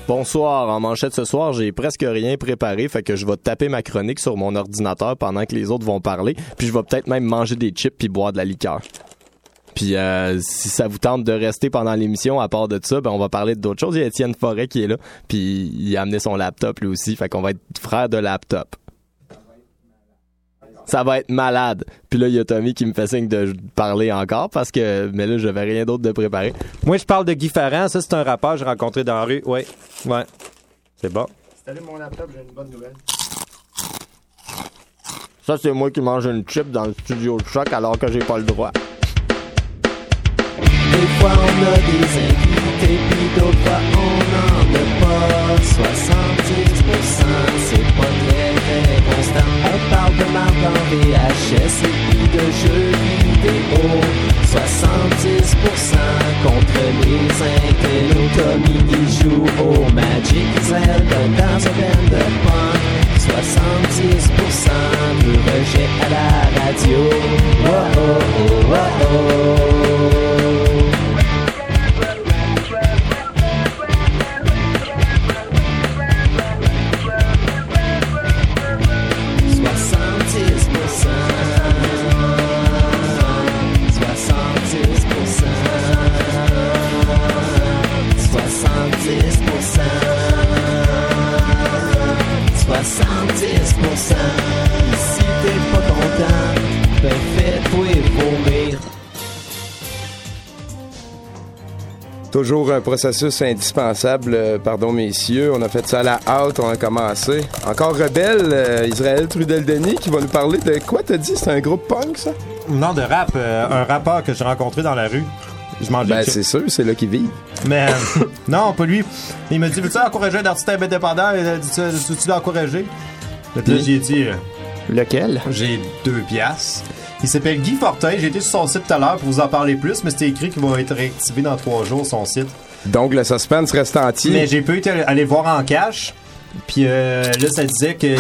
Bonsoir. En manchette ce soir, j'ai presque rien préparé, fait que je vais taper ma chronique sur mon ordinateur pendant que les autres vont parler, puis je vais peut-être même manger des chips puis boire de la liqueur. Puis si ça vous tente de rester pendant l'émission, à part de ça, ben on va parler d'autres choses. Il y a Étienne Forêt qui est là, puis il a amené son laptop lui aussi, fait qu'on va être frères de laptop. Ça va être malade. Puis là, il y a Tommy qui me fait signe de parler encore mais là, j'avais rien d'autre de préparer. Moi, je parle de Guy Ferrand. Ça, c'est un rappeur que j'ai rencontré dans la rue. Ouais. C'est bon. Installez mon laptop, j'ai une bonne nouvelle. Ça, c'est moi qui mange une chip dans le studio de Choc alors que j'ai pas le droit. Des fois, on a des invités, puis d'autres fois, on n'en a pas. 70%, c'est pas très constant. On parle de marque en VHS et puis de jeux vidéo. 70% contre les intellos. Tommy qui joue au Magic Zelda dans un band de punk. 70% de rejet à la radio. Oh oh oh oh oh. 70%. Si t'es pas content, ben fais-toi vomir. Toujours un processus indispensable, pardon messieurs. On a fait ça à la hâte, on a commencé. Encore rebelle, Israël Trudel-Denis qui va nous parler de quoi t'as dit? C'est un groupe punk, ça? Non, de rap. Un rappeur que j'ai rencontré dans la rue. Je m'en Ben, c'est sûr, c'est là qu'il vit. Mais non, pas lui. Il m'a dit, veux-tu encourager un artiste indépendant? Il a dit, veux-tu l'encourager? Là, j'ai dit... Lequel? J'ai 2 piastres. Il s'appelle Guy Fortin. J'ai été sur son site tout à l'heure pour vous en parler plus, mais c'était écrit qu'il va être réactivé dans 3 jours, son site. Donc, le suspense reste entier. Mais j'ai pu aller le voir en cash. Puis là, ça disait que...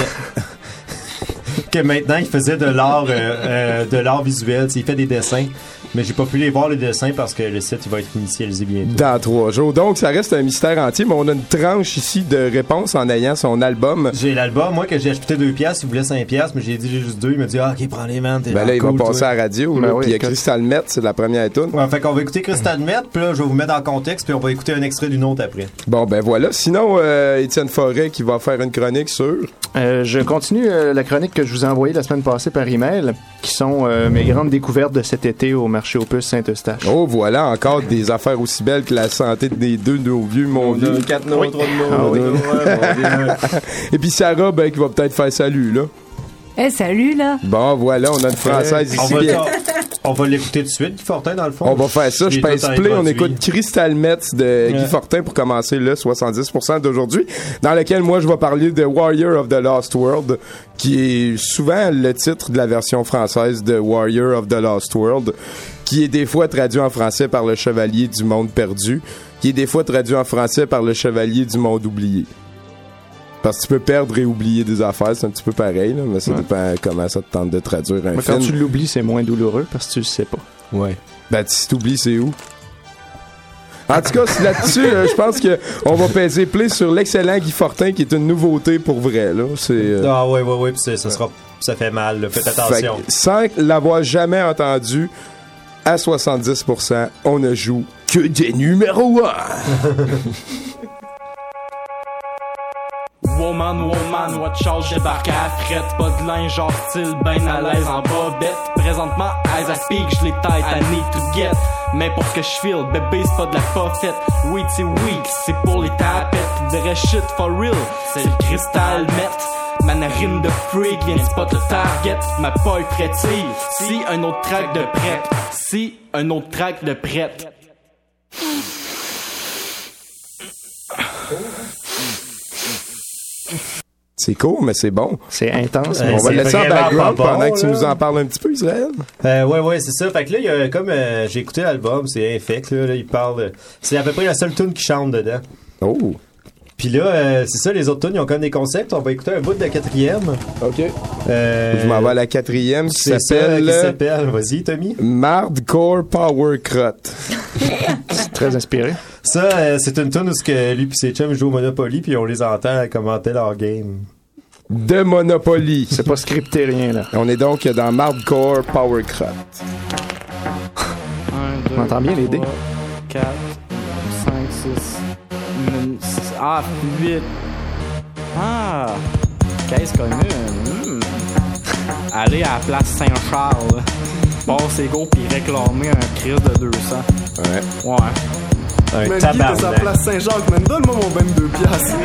que maintenant, il faisait de l'art visuel. Il fait des dessins. Mais j'ai pas pu les voir, les dessins, parce que le site il va être initialisé bientôt. Dans 3 jours. Donc, ça reste un mystère entier, mais on a une tranche ici de réponse en ayant son album. J'ai l'album, moi, que j'ai acheté 2 piastres. Il voulait 5 piastres, mais j'ai dit j'ai juste 2. Il m'a dit, ok, prends-les, man. Ben là, il cool, va passer à la radio. Ben oui, puis il y a Crystal Met, c'est la première tune. Ouais, fait qu'on va écouter Crystal Met, puis là, je vais vous mettre en contexte, puis on va écouter un extrait d'une autre après. Bon, ben voilà. Sinon, Étienne Forêt qui va faire une chronique sur... Je continue la chronique que je vous ai envoyée la semaine passée par email, qui sont mes grandes découvertes de cet été au marché aux puces Saint-Eustache. Oh, voilà, encore des affaires aussi belles que la santé des deux de nos vieux, mon vieux. 4 noms, 3 Oui. Et puis Sarah, ben, qui va peut-être faire salut, là. Salut, là. Bon, voilà, on a une Française ici. On va l'écouter tout de suite, Guy Fortin, dans le fond. On va faire ça. Je pèse play. On écoute Crystal Metz de Guy Fortin pour commencer le 70% d'aujourd'hui, dans lequel moi je vais parler de Warrior of the Lost World, qui est souvent le titre de la version française de Warrior of the Lost World, qui est des fois traduit en français par le Chevalier du Monde Perdu, qui est des fois traduit en français par le Chevalier du Monde Oublié. Parce que tu peux perdre et oublier des affaires, c'est un petit peu pareil, là, mais ça dépend comment ça te tente de traduire un film. Quand tu l'oublies, c'est moins douloureux parce que tu le sais pas. Ouais. Ben, si t'oublies, c'est où? En tout cas, là-dessus, je pense que on va peser play sur l'excellent Guy Fortin, qui est une nouveauté pour vrai, là. C'est, Ah, ouais, puis ça fait mal, là. Faites attention. Sans l'avoir jamais entendu, à 70%, on ne joue que des numéros 1. Woman, watch out, j'débarque à frette. Pas de linge, genre style, ben à l'aise en bobette. Présentement, as I speak, j'les tête, I need to get. Mais pour ce que j'feel, bébé, c'est pas de la poffette. Oui, c'est weak, c'est pour les tapettes. De vrai shit for real, c'est le Crystal Met. Ma narine de freak vient spot le target. Ma poil frétille, si un autre track de prête. Si un autre track de prête. C'est court, mais c'est bon. C'est intense. On va le laisser en background pendant que tu nous en parles un petit peu, Israël. Ouais, c'est ça. Fait que là, il y a comme j'ai écouté l'album, c'est Infect, là, il parle. C'est à peu près la seule tune qui chante dedans. Oh. Puis là, c'est ça, les autres tunes, ils ont comme des concepts. On va écouter un bout de la 4e. OK. Je m'en vais à la 4e qui s'appelle... Vas-y, Tommy. Mardcore Power Crot. Très inspiré. Ça, c'est une tune où lui et ses chums jouent au Monopoly, puis on les entend commenter leur game. De Monopoly. C'est pas scripté rien, là. On est donc dans Mardcore Power Cut. On entend bien les dés. 4, 5, 6, 8. Ah, caisse commune. Aller à la place Saint-Charles. Passer go puis réclamer un crise de 200. Ouais. Un tabarnak. Sa place Saint-Jacques, man. Donne-moi mon 22 piastres.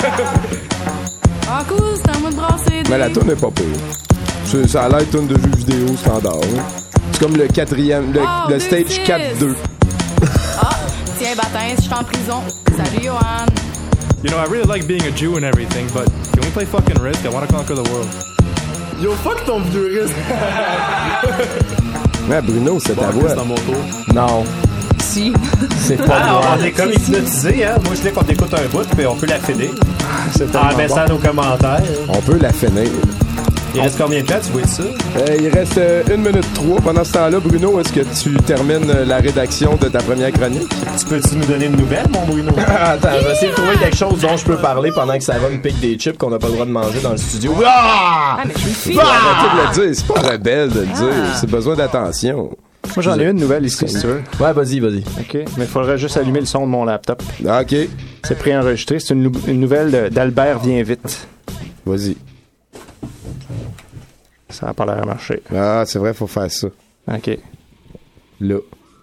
Ah, cool, c'est à moi de brasser. Mais la tourne n'est pas pire. Ça a l'air tourne de jeu vidéo standard. Hein. C'est comme le quatrième, le stage 4-2. Ah, tiens, baptême, je suis en prison. Salut, Johan. You know, I really like being a Jew and everything, but can we play fucking Risk? I want to conquer the world. Yo, fuck ton vieux risque. Ouais, Bruno, c'est ta voix. C'est dans mon tour. Non. Si. C'est pas moi. On est comme hypnotisés, hein. Moi, je dis qu'on écoute un bout, puis on peut la finir. En baissant nos commentaires. On peut la finir. Il reste combien de temps, tu vois ça? Il reste 1 minute 3. Pendant ce temps-là, Bruno, est-ce que tu termines la rédaction de ta première chronique? Peux-tu nous donner une nouvelle, mon Bruno? Attends, je vais essayer de trouver quelque chose dont je peux parler pendant que ça va me pique des chips qu'on n'a pas le droit de manger dans le studio. Ah, mais je suis fille. Arrêtez de le dire. C'est pas rebelle de le dire. C'est besoin d'attention. Moi, j'en ai une nouvelle ici, si tu veux. Ouais, vas-y. OK. Mais il faudrait juste allumer le son de mon laptop. OK. C'est préenregistré. C'est une nouvelle d'Albert Vient Vite. Vas-y. Ça n'a pas l'air à marcher. Ah, c'est vrai, faut faire ça. OK. Là.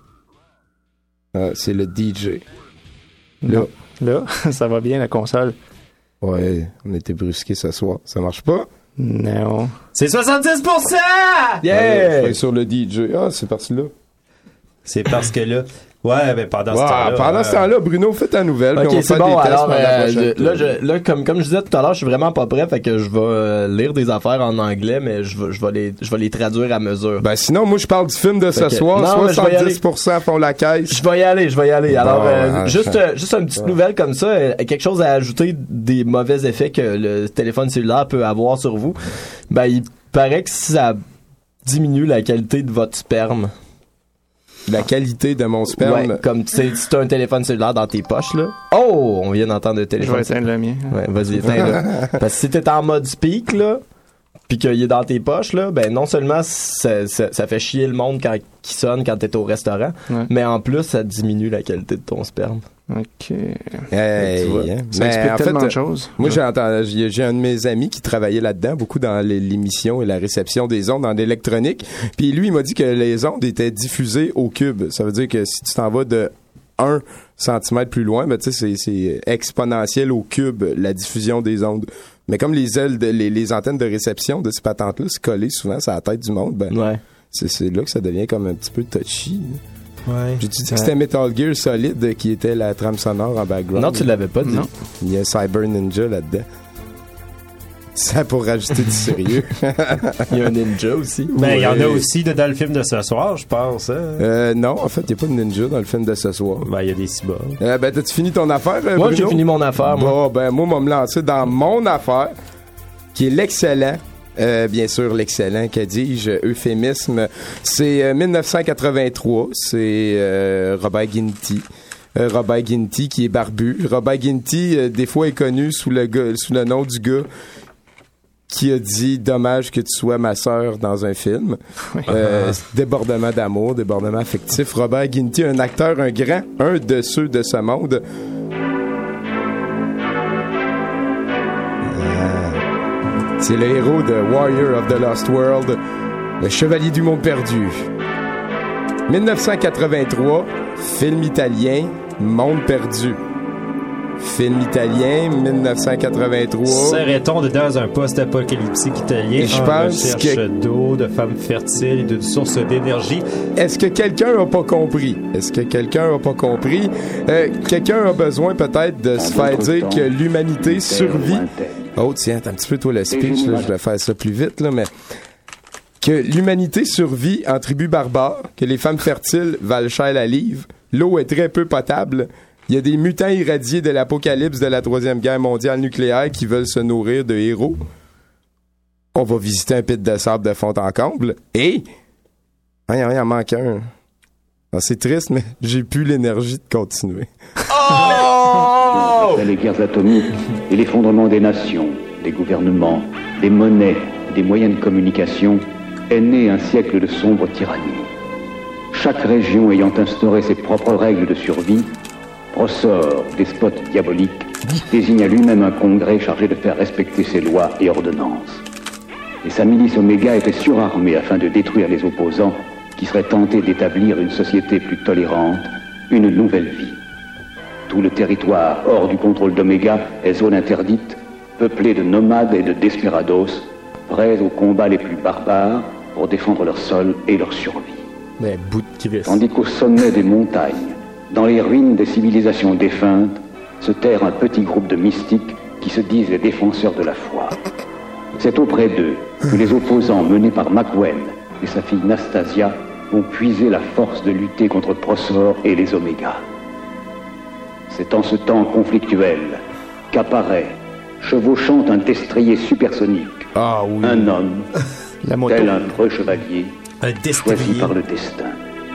Ah, c'est le DJ. Là. Là, ça va bien, la console. Ouais, on était brusqués ce soir. Ça marche pas? Non. C'est 70%! Yeah! Ouais, sur le DJ. Ah, c'est parti là. C'est parce que là... Ouais, ben pendant ce temps-là... Pendant ce temps-là, Bruno, fais ta nouvelle. Ok, c'est bon. Alors, là, là, comme je disais tout à l'heure, je suis vraiment pas prêt, fait que je vais lire des affaires en anglais, mais je vais les traduire à mesure. Ben sinon, moi, je parle du film de ce soir. Non, 70% font la caisse. Je vais y aller. Alors, juste une petite Ouais. nouvelle comme ça, quelque chose à ajouter des mauvais effets que le téléphone cellulaire peut avoir sur vous. Ben, il paraît que ça diminue la qualité de votre sperme. La qualité de mon sperme. Ouais, comme tu sais, si t'as un téléphone cellulaire dans tes poches, là. Oh! On vient d'entendre le Je téléphone. vais éteindre le mien. Ouais, vas-y, éteins-le. Parce que si t'es en mode speak, là, pis qu'il est dans tes poches, là, ben, non seulement ça fait chier le monde qui sonne quand t'es au restaurant, mais en plus, ça diminue la qualité de ton sperme. OK. Hey, tu vois, hein. ça explique tellement de choses. Moi, j'ai un de mes amis qui travaillait là-dedans, beaucoup dans l'émission et la réception des ondes en électronique. Puis lui, il m'a dit que les ondes étaient diffusées au cube. Ça veut dire que si tu t'en vas de 1 centimètre plus loin, ben, tu sais, c'est exponentiel au cube, la diffusion des ondes. Mais comme les antennes de réception de ces patentes-là se collaient souvent sur la tête du monde, ben, c'est là que ça devient comme un petit peu touchy. Ouais. J'ai-tu dit que c'était Metal Gear Solid qui était la trame sonore en background? Non, tu l'avais pas dit. Non. Il y a Cyber Ninja là-dedans. Ça pour rajouter du sérieux. Il y a un ninja aussi. Ben, il y en a aussi dans le film de ce soir, je pense. Hein? Non, en fait, il n'y a pas de ninja dans le film de ce soir. Ben, il y a des cyborgs. Ben, t'as-tu fini ton affaire, Bruno? Moi, j'ai fini mon affaire, moi. Bon, ben, moi, on va me lancer dans mon affaire, qui est l'excellent. Bien sûr, l'excellent, que dis-je, euphémisme. C'est 1983. C'est Robert Ginty. Robert Ginty qui est barbu. Robert Ginty, des fois, est connu sous le nom du gars qui a dit « Dommage que tu sois ma sœur dans un film ». Débordement d'amour, débordement affectif. Robert Ginty, un acteur, un de ceux de ce monde. C'est le héros de Warrior of the Lost World, le chevalier du monde perdu. 1983, film italien, Monde perdu. Film italien, 1983. Serait-on dans un post-apocalyptique italien je en pense recherche d'eau, de femmes fertiles et d'une source d'énergie? Est-ce que quelqu'un n'a pas compris? Quelqu'un a besoin peut-être de se faire dire que l'humanité survit. Oh tiens, t'as un petit peu toi le speech, là, je vais faire ça plus vite, là, mais que l'humanité survit en tribu barbare, que les femmes fertiles valent cher la livre, l'eau est très peu potable, il y a des mutants irradiés de l'apocalypse de la Troisième Guerre mondiale nucléaire qui veulent se nourrir de héros. On va visiter un pit de sable de fond en comble et... il en manque un. Ah, c'est triste, mais j'ai plus l'énergie de continuer. Après les guerres atomiques et l'effondrement des nations, des gouvernements, des monnaies, des moyens de communication, est né un siècle de sombre tyrannie. Chaque région ayant instauré ses propres règles de survie, Procor, despote diabolique, désigna lui-même un congrès chargé de faire respecter ses lois et ordonnances. Et sa milice Oméga était surarmée afin de détruire les opposants qui seraient tentés d'établir une société plus tolérante, une nouvelle vie. Tout le territoire hors du contrôle d'Oméga est zone interdite, peuplée de nomades et de desperados, prêts aux combats les plus barbares pour défendre leur sol et leur survie. Mais bout de Christ. Tandis qu'au sommet des montagnes, dans les ruines des civilisations défuntes, se terre un petit groupe de mystiques qui se disent les défenseurs de la foi. C'est auprès d'eux que les opposants menés par Macwen et sa fille Nastasia vont puiser la force de lutter contre Procor et les Omégas. C'est en ce temps conflictuel qu'apparaît, chevauchant un destrier supersonique, un homme, tel un preux chevalier, choisi par le destin.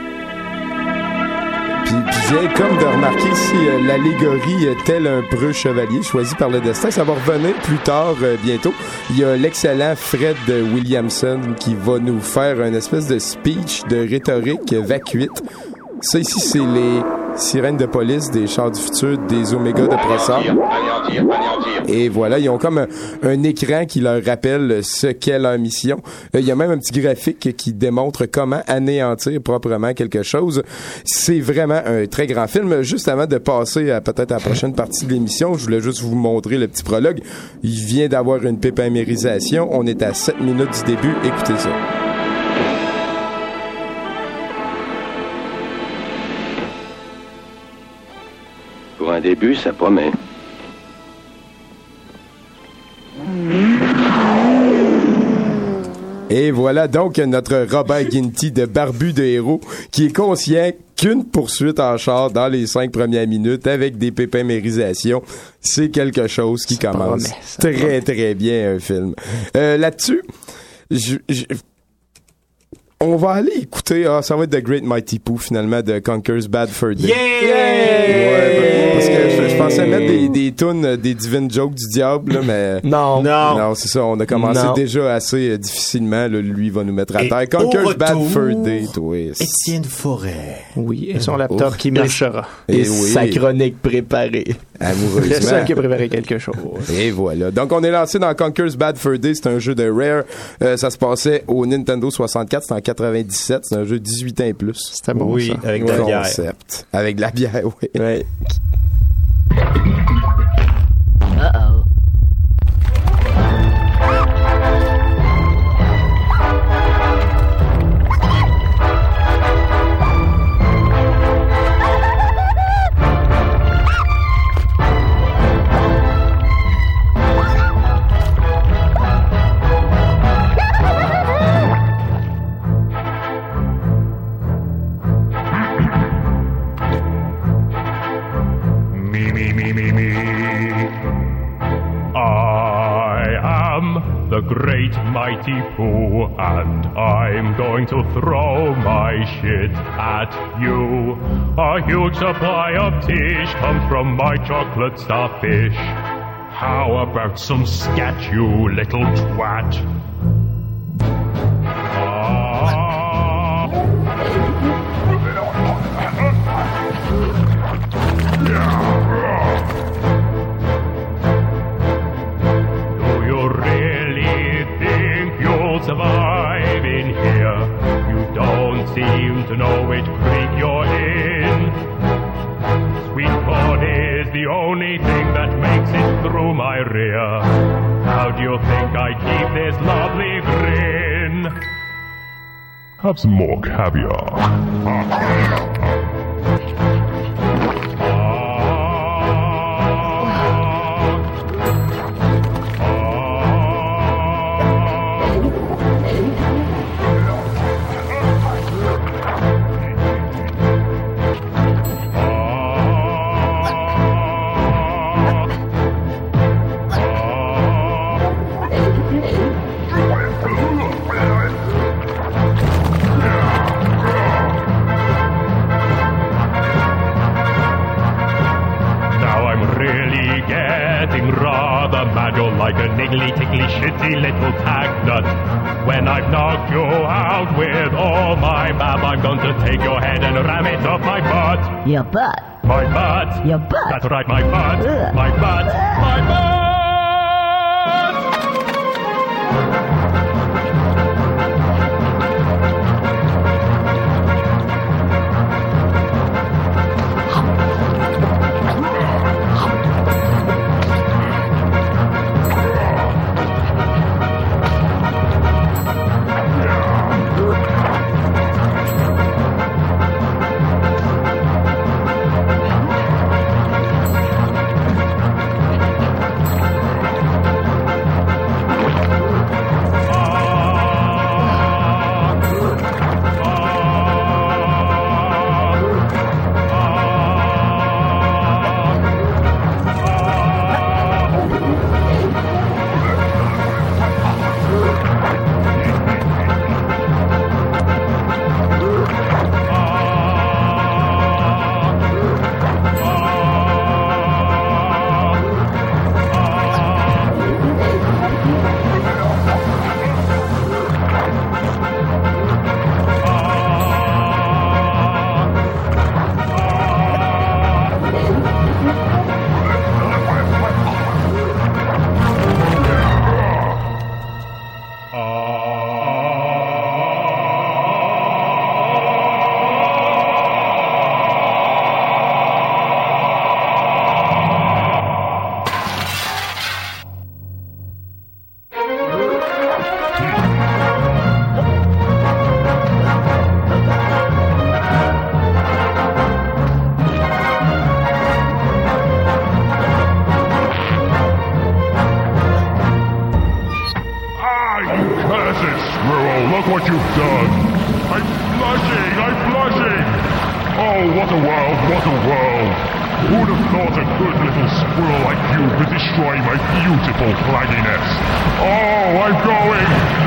Puis bien comme de remarquer ici l'allégorie tel un preux chevalier choisi par le destin, ça va revenir plus tard bientôt. Il y a l'excellent Fred Williamson qui va nous faire une espèce de speech de rhétorique vacuite. Ça ici, c'est les sirènes de police des chars du futur des Omégas de Procor. Et voilà, ils ont comme un écran qui leur rappelle ce qu'est leur mission. Il y a même un petit graphique qui démontre comment anéantir proprement quelque chose. C'est vraiment un très grand film. Juste avant de passer à peut-être à la prochaine partie de l'émission, je voulais juste vous montrer le petit prologue. Il vient d'avoir une pépimérisation. On est à 7 minutes du début. Écoutez ça. Pour un début, ça promet. Et voilà donc notre Robert Ginty de Barbu de héros qui est conscient qu'une poursuite en char dans les 5 premières minutes avec des pépimérisations, c'est quelque chose qui commence très très bien un film. Là-dessus, on va aller écouter, ça va être The Great Mighty Pooh finalement de Conker's Bad Fur Day. Ouais, parce que je pensais mettre des tunes des Divine Jokes du diable, là, mais non, c'est ça. On a commencé déjà assez difficilement. Là, lui va nous mettre à terre. Conker's Bad Fur Day, twist. Étienne Forêt. Oui, et son laptop qui marchera. Et sa chronique préparée. Le seul qui a préparé quelque chose. Et voilà. Donc on est lancé dans Conker's Bad Fur Day. C'est un jeu de Rare. Ça se passait au Nintendo 64. C'était en 97. C'est un jeu 18 ans et plus. C'était bon, oui, ça. avec de la bière. Avec de la bière, oui. Ouais. Uh-oh. The great mighty Pooh, and I'm going to throw my shit at you. A huge supply of tish comes from my chocolate starfish. How about some scat, you little twat? Survive in here. You don't seem to know which creek you're in. Sweet corn is the only thing that makes it through my rear. How do you think I keep this lovely grin? Have some more caviar. getting rather mad. You're like a niggly, tickly, shitty little tag nut. When I've knocked you out with all my bab, I'm going to take your head and ram it up my butt. Your butt. My butt. Your butt. That's right, my butt. My butt. My butt. Look what you've done. I'm blushing. Oh, what a world, what a world. Who'd have thought a good little squirrel like you could destroy my beautiful flagginess? Oh, I'm going.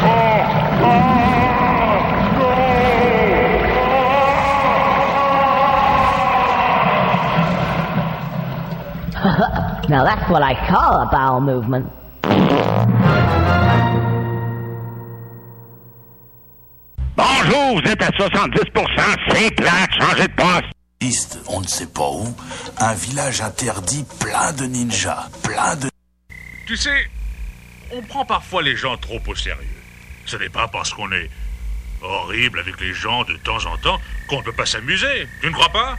No! Now that's what I call a bowel movement. Bonjour, vous êtes à 70%, c'est plate, changez de poste. On ne sait pas où, un village interdit plein de ninjas, Tu sais, on prend parfois les gens trop au sérieux. Ce n'est pas parce qu'on est horrible avec les gens de temps en temps qu'on ne peut pas s'amuser. Tu ne crois pas?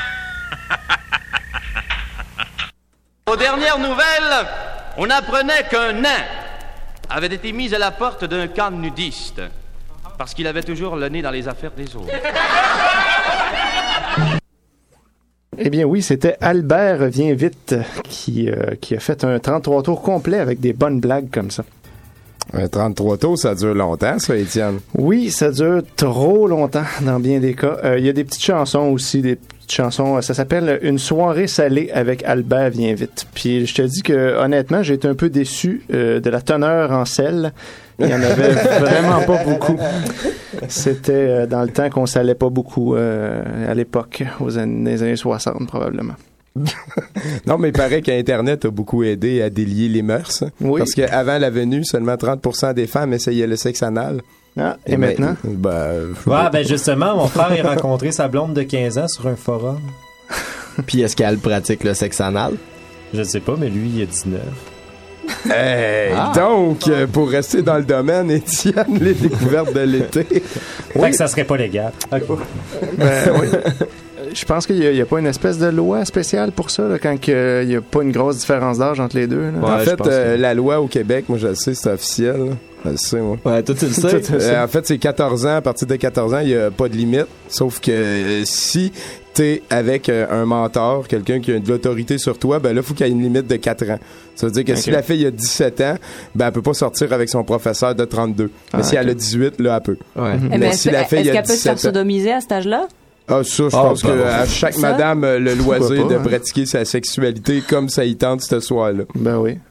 Aux dernières nouvelles, on apprenait qu'un nain avait été mis à la porte d'un camp de nudistes parce qu'il avait toujours le nez dans les affaires des autres. Eh bien oui, c'était Albert Vient Vite qui a fait un 33 tours complet avec des bonnes blagues comme ça. 33 tours, ça dure longtemps, ça, Étienne? Oui, ça dure trop longtemps dans bien des cas. Il y a des petites chansons aussi, ça s'appelle Une soirée salée avec Albert Vient Vite. Puis je te dis que honnêtement, j'ai été un peu déçu de la teneur en sel. Il y en avait vraiment pas beaucoup. C'était dans le temps qu'on salait pas beaucoup à l'époque, dans les années 60 probablement. Non, mais il paraît qu'Internet a beaucoup aidé à délier les mœurs. Oui. Parce qu'avant la venue, seulement 30% des femmes essayaient le sexe anal. Ah, et maintenant? Justement, mon frère a rencontré sa blonde de 15 ans sur un forum. Puis est-ce qu'elle pratique le sexe anal? Je sais pas, mais lui, il a 19. Donc, pour rester dans le domaine, Étienne, les découvertes de l'été. Fait que ça serait pas légal. Okay. Oui. Je pense qu'il n'y a pas une espèce de loi spéciale pour ça, là, quand il n'y a pas une grosse différence d'âge entre les deux. Là. Ouais, en fait, la loi au Québec, moi je le sais, c'est officiel. Là. Je le sais, moi. Ouais, toi tu le sais. En fait, c'est 14 ans. À partir de 14 ans, il n'y a pas de limite. Sauf que si t'es avec un mentor, quelqu'un qui a de l'autorité sur toi, ben là, il faut qu'il y ait une limite de 4 ans. Ça veut dire que si la fille a 17 ans, ben elle peut pas sortir avec son professeur de 32. Mais si elle a 18, là, elle peut. Ouais. Mais si la fille est-ce qu'elle peut se faire sodomiser à cet âge-là? Ah, ça, je pense qu'à chaque madame, le loisir de pratiquer sa sexualité comme ça y tente ce soir-là. Ben oui.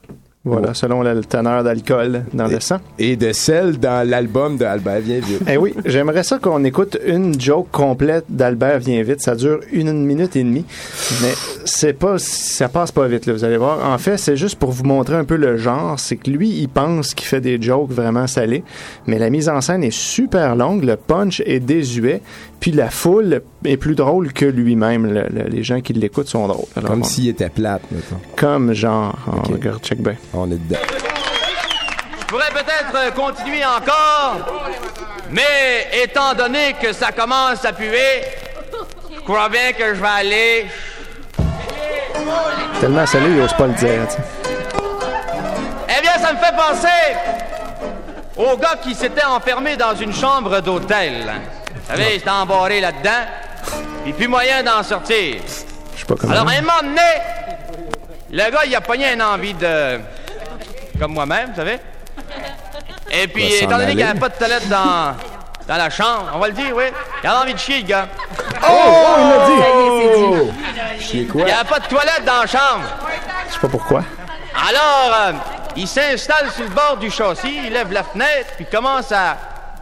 Voilà, selon le teneur d'alcool dans le sang. Et de sel dans l'album de Albert Vient Vite. Eh oui, j'aimerais ça qu'on écoute une joke complète d'Albert Vient Vite. Ça dure 1 minute et demie, mais ça passe pas vite, là, vous allez voir. En fait, c'est juste pour vous montrer un peu le genre. C'est que lui, il pense qu'il fait des jokes vraiment salés, mais la mise en scène est super longue, le punch est désuet, puis la foule est plus drôle que lui-même. Les gens qui l'écoutent sont drôles. Alors, comme s'il était plate, mettons. Comme genre, regarde, check bien. On est dedans. Je pourrais peut-être continuer encore, mais étant donné que ça commence à puer, je crois bien que je vais aller... Tellement salé, il n'ose pas le dire, tu sais. Eh bien, ça me fait penser au gars qui s'était enfermé dans une chambre d'hôtel. Vous savez, il s'était embarré là-dedans, puis plus moyen d'en sortir. Je sais pas comment. Alors, à un moment donné, le gars, il a pogné une envie de... Comme moi-même, vous savez. Et puis, étant donné qu'il n'y avait pas de toilette dans la chambre, on va le dire, oui, il avait envie de chier, le gars. Oh, il l'a dit! Chier quoi? Il n'y avait pas de toilette dans la chambre. Je sais pas pourquoi. Alors, il s'installe sur le bord du châssis, il lève la fenêtre, puis commence à...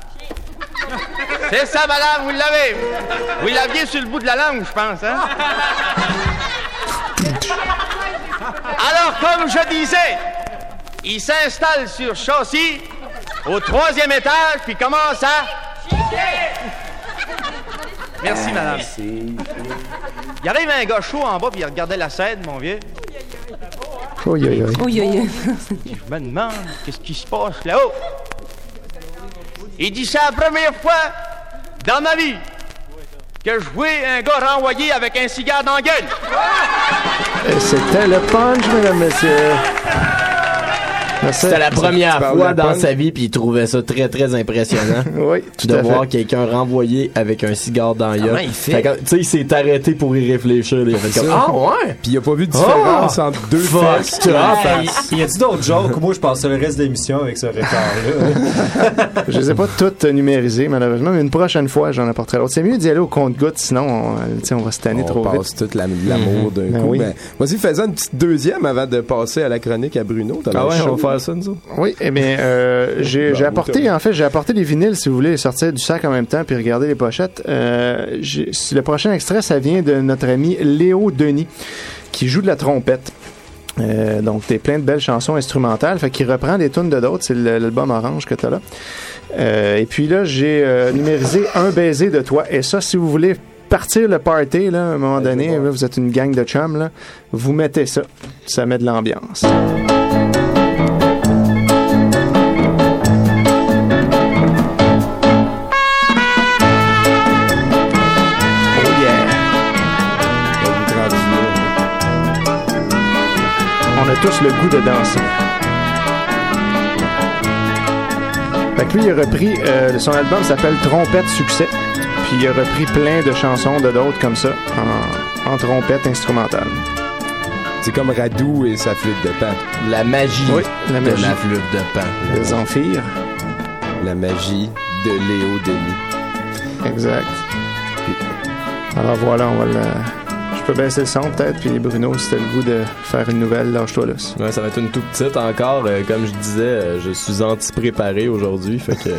C'est ça, madame, vous l'avez. Vous l'aviez sur le bout de la langue, je pense, hein? Alors, comme je disais, il s'installe sur châssis au 3e étage, puis commence à... Merci, madame. Il arrive un gars chaud en bas, puis il regardait la scène, mon vieux. Je me demande, qu'est-ce qui se passe là-haut? Il dit, c'est la première fois dans ma vie que je vois un gars renvoyé avec un cigare dans la gueule. Et c'était le punch, mesdames, messieurs. C'était la première fois dans sa vie, puis il trouvait ça très, très impressionnant. Oui, tout de à voir fait. quelqu'un renvoyé avec un cigare dans la gueule. Comment il fait? Tu sais, il s'est arrêté pour y réfléchir. Il a fait comme, ah ouais? Puis il a pas vu de différence entre deux fesses. Il y a dit d'autres jokes où moi je passais le reste de l'émission avec ce retard-là. Je les ai pas toutes numérisées, malheureusement, mais une prochaine fois, j'en apporterai l'autre. C'est mieux d'y aller au compte-gouttes, sinon on va se tanner trop vite. On passe tout l'amour d'un coup. Oui. Ben, vas-y, faisons une petite deuxième avant de passer à la chronique à Bruno. Ah ouais, on va faire ça, nous autres. Oui, eh bien, j'ai apporté les vinyles, si vous voulez, sortir du sac en même temps puis regarder les pochettes. Le prochain extrait, ça vient de notre ami Léo Denis, qui joue de la trompette. Donc, t'es plein de belles chansons instrumentales. Fait qu'il reprend des tunes de d'autres. C'est l'album Orange que t'as là. Et puis là, j'ai numérisé Un baiser de toi. Et ça, si vous voulez partir le party, là, à un moment donné, là, vous êtes une gang de chums, là, vous mettez ça. Ça met de l'ambiance. Tous le goût de danser. Fait que lui, il a repris, son album s'appelle Trompette Succès, puis il a repris plein de chansons de d'autres comme ça, en trompette instrumentale. C'est comme Radou et sa flûte de pan. La magie, de la flûte de pan. Les amphires. La magie de Léo Denis. Exact. Alors voilà, on va le... Je peux baisser le son peut-être, puis Bruno, si t'as le goût de faire une nouvelle, lâche-toi là. Ouais, ça va être une toute petite encore. Comme je disais, je suis anti-préparé aujourd'hui, fait que...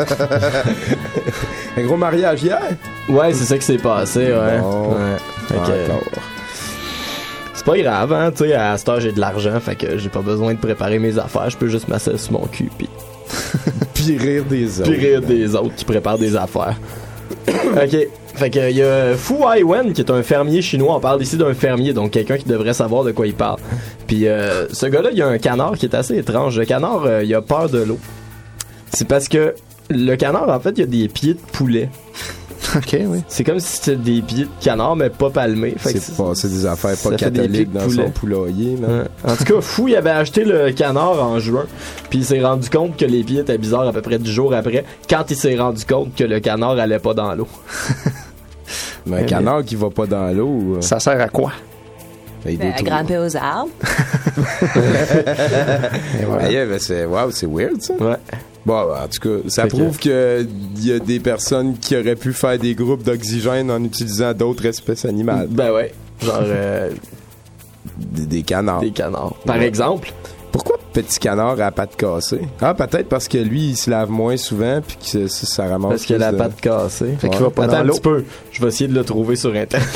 Un gros mariage hier? Ouais, c'est ça qui s'est passé, ouais. Bon, ouais. Fait que, c'est pas grave, hein, tu sais, à cette heure j'ai de l'argent, fait que j'ai pas besoin de préparer mes affaires, je peux juste m'asseoir sur mon cul, puis... puis rire des autres. Puis rire des autres qui préparent des affaires. OK. Fait que il y a Fu Haiwen qui est un fermier chinois. On parle ici d'un fermier, donc quelqu'un qui devrait savoir de quoi il parle. Puis ce gars-là, il y a un canard qui est assez étrange. Le canard, il a peur de l'eau. C'est parce que le canard, en fait, il a des pieds de poulet. OK, oui. C'est comme si c'était des pieds de canard, mais pas palmés. Fait c'est des affaires pas catholiques dans son poulailler. En tout cas, Fou, il avait acheté le canard en juin, puis il s'est rendu compte que les pieds étaient bizarres à peu près 10 jours après, quand il s'est rendu compte que le canard allait pas dans l'eau. Mais un canard qui va pas dans l'eau... Ça sert à quoi? À grimper aux arbres. Voilà. C'est weird, ça. Ouais. Bon, en tout cas, ça prouve qu'il y a des personnes qui auraient pu faire des groupes d'oxygène en utilisant d'autres espèces animales. Ben ouais. Genre... des canards. Des canards. Par exemple. petit canard à pattes cassées. Ah, peut-être parce que lui, il se lave moins souvent puis que ça ramasse. Parce qu'il a la patte cassée. Fait qu'il va pas Attends dans un l'eau. petit peu. Je vais essayer de le trouver sur Internet.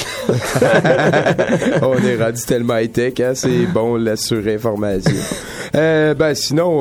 On est rendu tellement high-tech, hein? C'est bon, la surinformation. Sinon,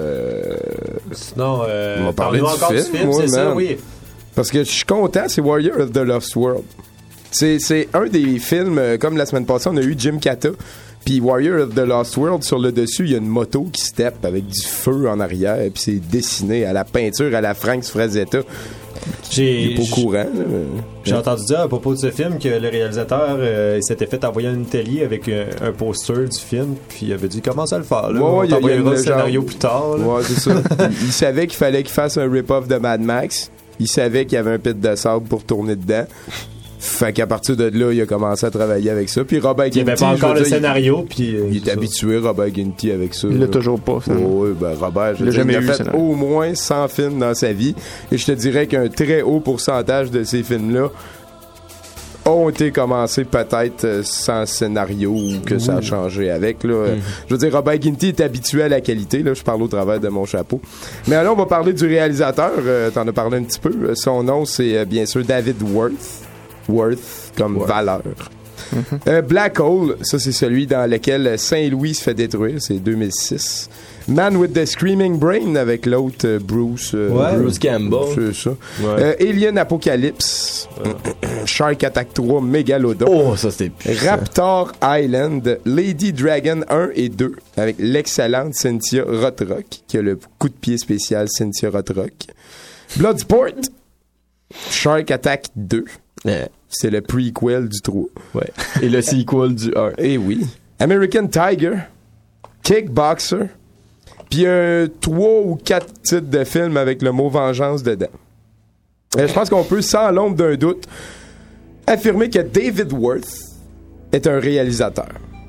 on va parler du film, moi, c'est ça, man. oui. Parce que je suis content, c'est Warrior of the Lost World. C'est un des films, comme la semaine passée, on a eu Jim Kata. Puis Warrior of the Lost World, sur le dessus, il y a une moto qui step avec du feu en arrière. Puis c'est dessiné à la peinture, à la Frank Frazetta. Il est pas au courant. Là, J'ai entendu dire à propos de ce film que le réalisateur il s'était fait envoyer un atelier avec un poster du film. Puis il avait dit commence à le faire. Là. On t'envoyera le scénario plus tard. Là. Ouais, c'est ça. il savait qu'il fallait qu'il fasse un rip-off de Mad Max. Il savait qu'il y avait un pit de sable pour tourner dedans. Fait qu'à partir de là, il a commencé à travailler avec ça. Puis Robert Ginty, il avait pas encore le scénario. Il est habitué, Robert Ginty, avec ça. Il l'a toujours pas. Oui, Robert, il a fait au moins 100 films dans sa vie. Et je te dirais qu'un très haut pourcentage de ces films-là ont été commencés peut-être sans scénario ou que ça a changé avec. Là. Je veux dire, Robert Ginty est habitué à la qualité. Là, je parle au travers de mon chapeau. Mais là, on va parler du réalisateur. T'en as parlé un petit peu. Son nom, c'est bien sûr David Worth comme valeur. Black Hole, ça c'est celui dans lequel Saint-Louis se fait détruire, c'est 2006. Man with the Screaming Brain avec l'autre Bruce Campbell. C'est ça. Alien Apocalypse. Shark Attack 3 Megalodon. Oh, ça c'était Raptor Island, Lady Dragon 1 et 2 avec l'excellente Cynthia Rothrock qui a le coup de pied spécial Cynthia Rothrock. Bloodsport. Shark Attack 2. C'est le prequel du 3. Ouais. Et le sequel du 1. Eh oui. American Tiger, Kickboxer, puis 3 ou 4 titres de films avec le mot vengeance dedans. Je pense qu'on peut, sans l'ombre d'un doute, affirmer que David Worth est un réalisateur.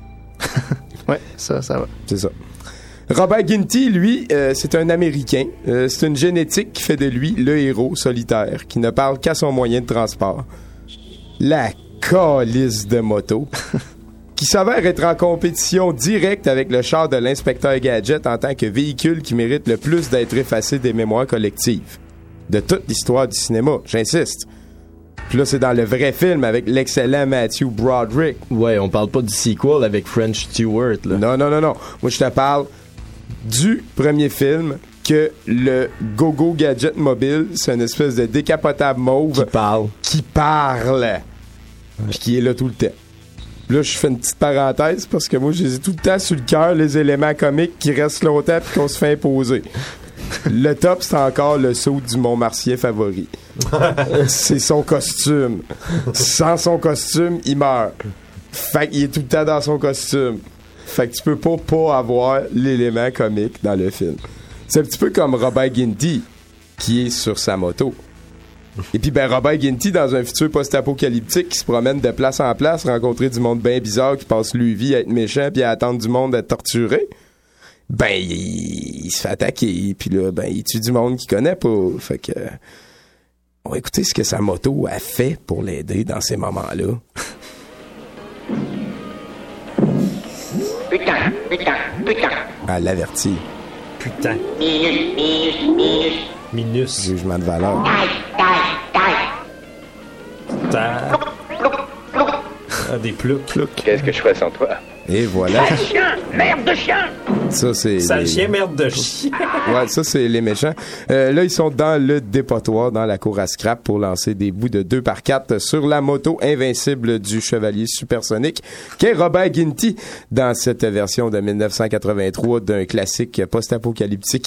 Ouais, ça va. C'est ça. Robert Ginty, lui, c'est un Américain. C'est une génétique qui fait de lui le héros solitaire, qui ne parle qu'à son moyen de transport. La calice de moto, qui s'avère être en compétition directe avec le char de l'inspecteur Gadget en tant que véhicule qui mérite le plus d'être effacé des mémoires collectives. De toute l'histoire du cinéma, j'insiste. Puis là, c'est dans le vrai film avec l'excellent Matthew Broderick. Ouais, on parle pas du sequel avec French Stewart, là. Non. Moi, je te parle du premier film que le Go-Go Gadget mobile, c'est une espèce de décapotable mauve qui parle puis qui est là tout le temps. Là, je fais une petite parenthèse parce que moi, j'ai tout le temps sur le cœur les éléments comiques qui restent longtemps puis qu'on se fait imposer. Le top, c'est encore le saut du Montmartien favori. C'est son costume. Sans son costume, il meurt. Fait qu'il est tout le temps dans son costume. Fait que tu peux pas avoir l'élément comique dans le film. C'est un petit peu comme Robert Ginty qui est sur sa moto. Et puis Robert Ginty dans un futur post-apocalyptique qui se promène de place en place, rencontrer du monde bien bizarre qui passe lui vie à être méchant puis à attendre du monde à être torturé. Il se fait attaquer puis là il tue du monde qu'il connaît pas. Fait que on va écouter ce que sa moto a fait pour l'aider dans ces moments-là. Putain. Elle l'avertit. Putain. Minus. Jugement de valeur. Des ploucs. Qu'est-ce que je ferais sans toi? Et voilà. Sale chien! Merde de chien! Ça, c'est. Sale chien, merde de chien. Ouais, ça, c'est les méchants. Là, ils sont dans le dépotoir, dans la cour à scrap, pour lancer des bouts de 2x4 sur la moto invincible du chevalier supersonique, qu'est Robert Ginty, dans cette version de 1983 d'un classique post-apocalyptique.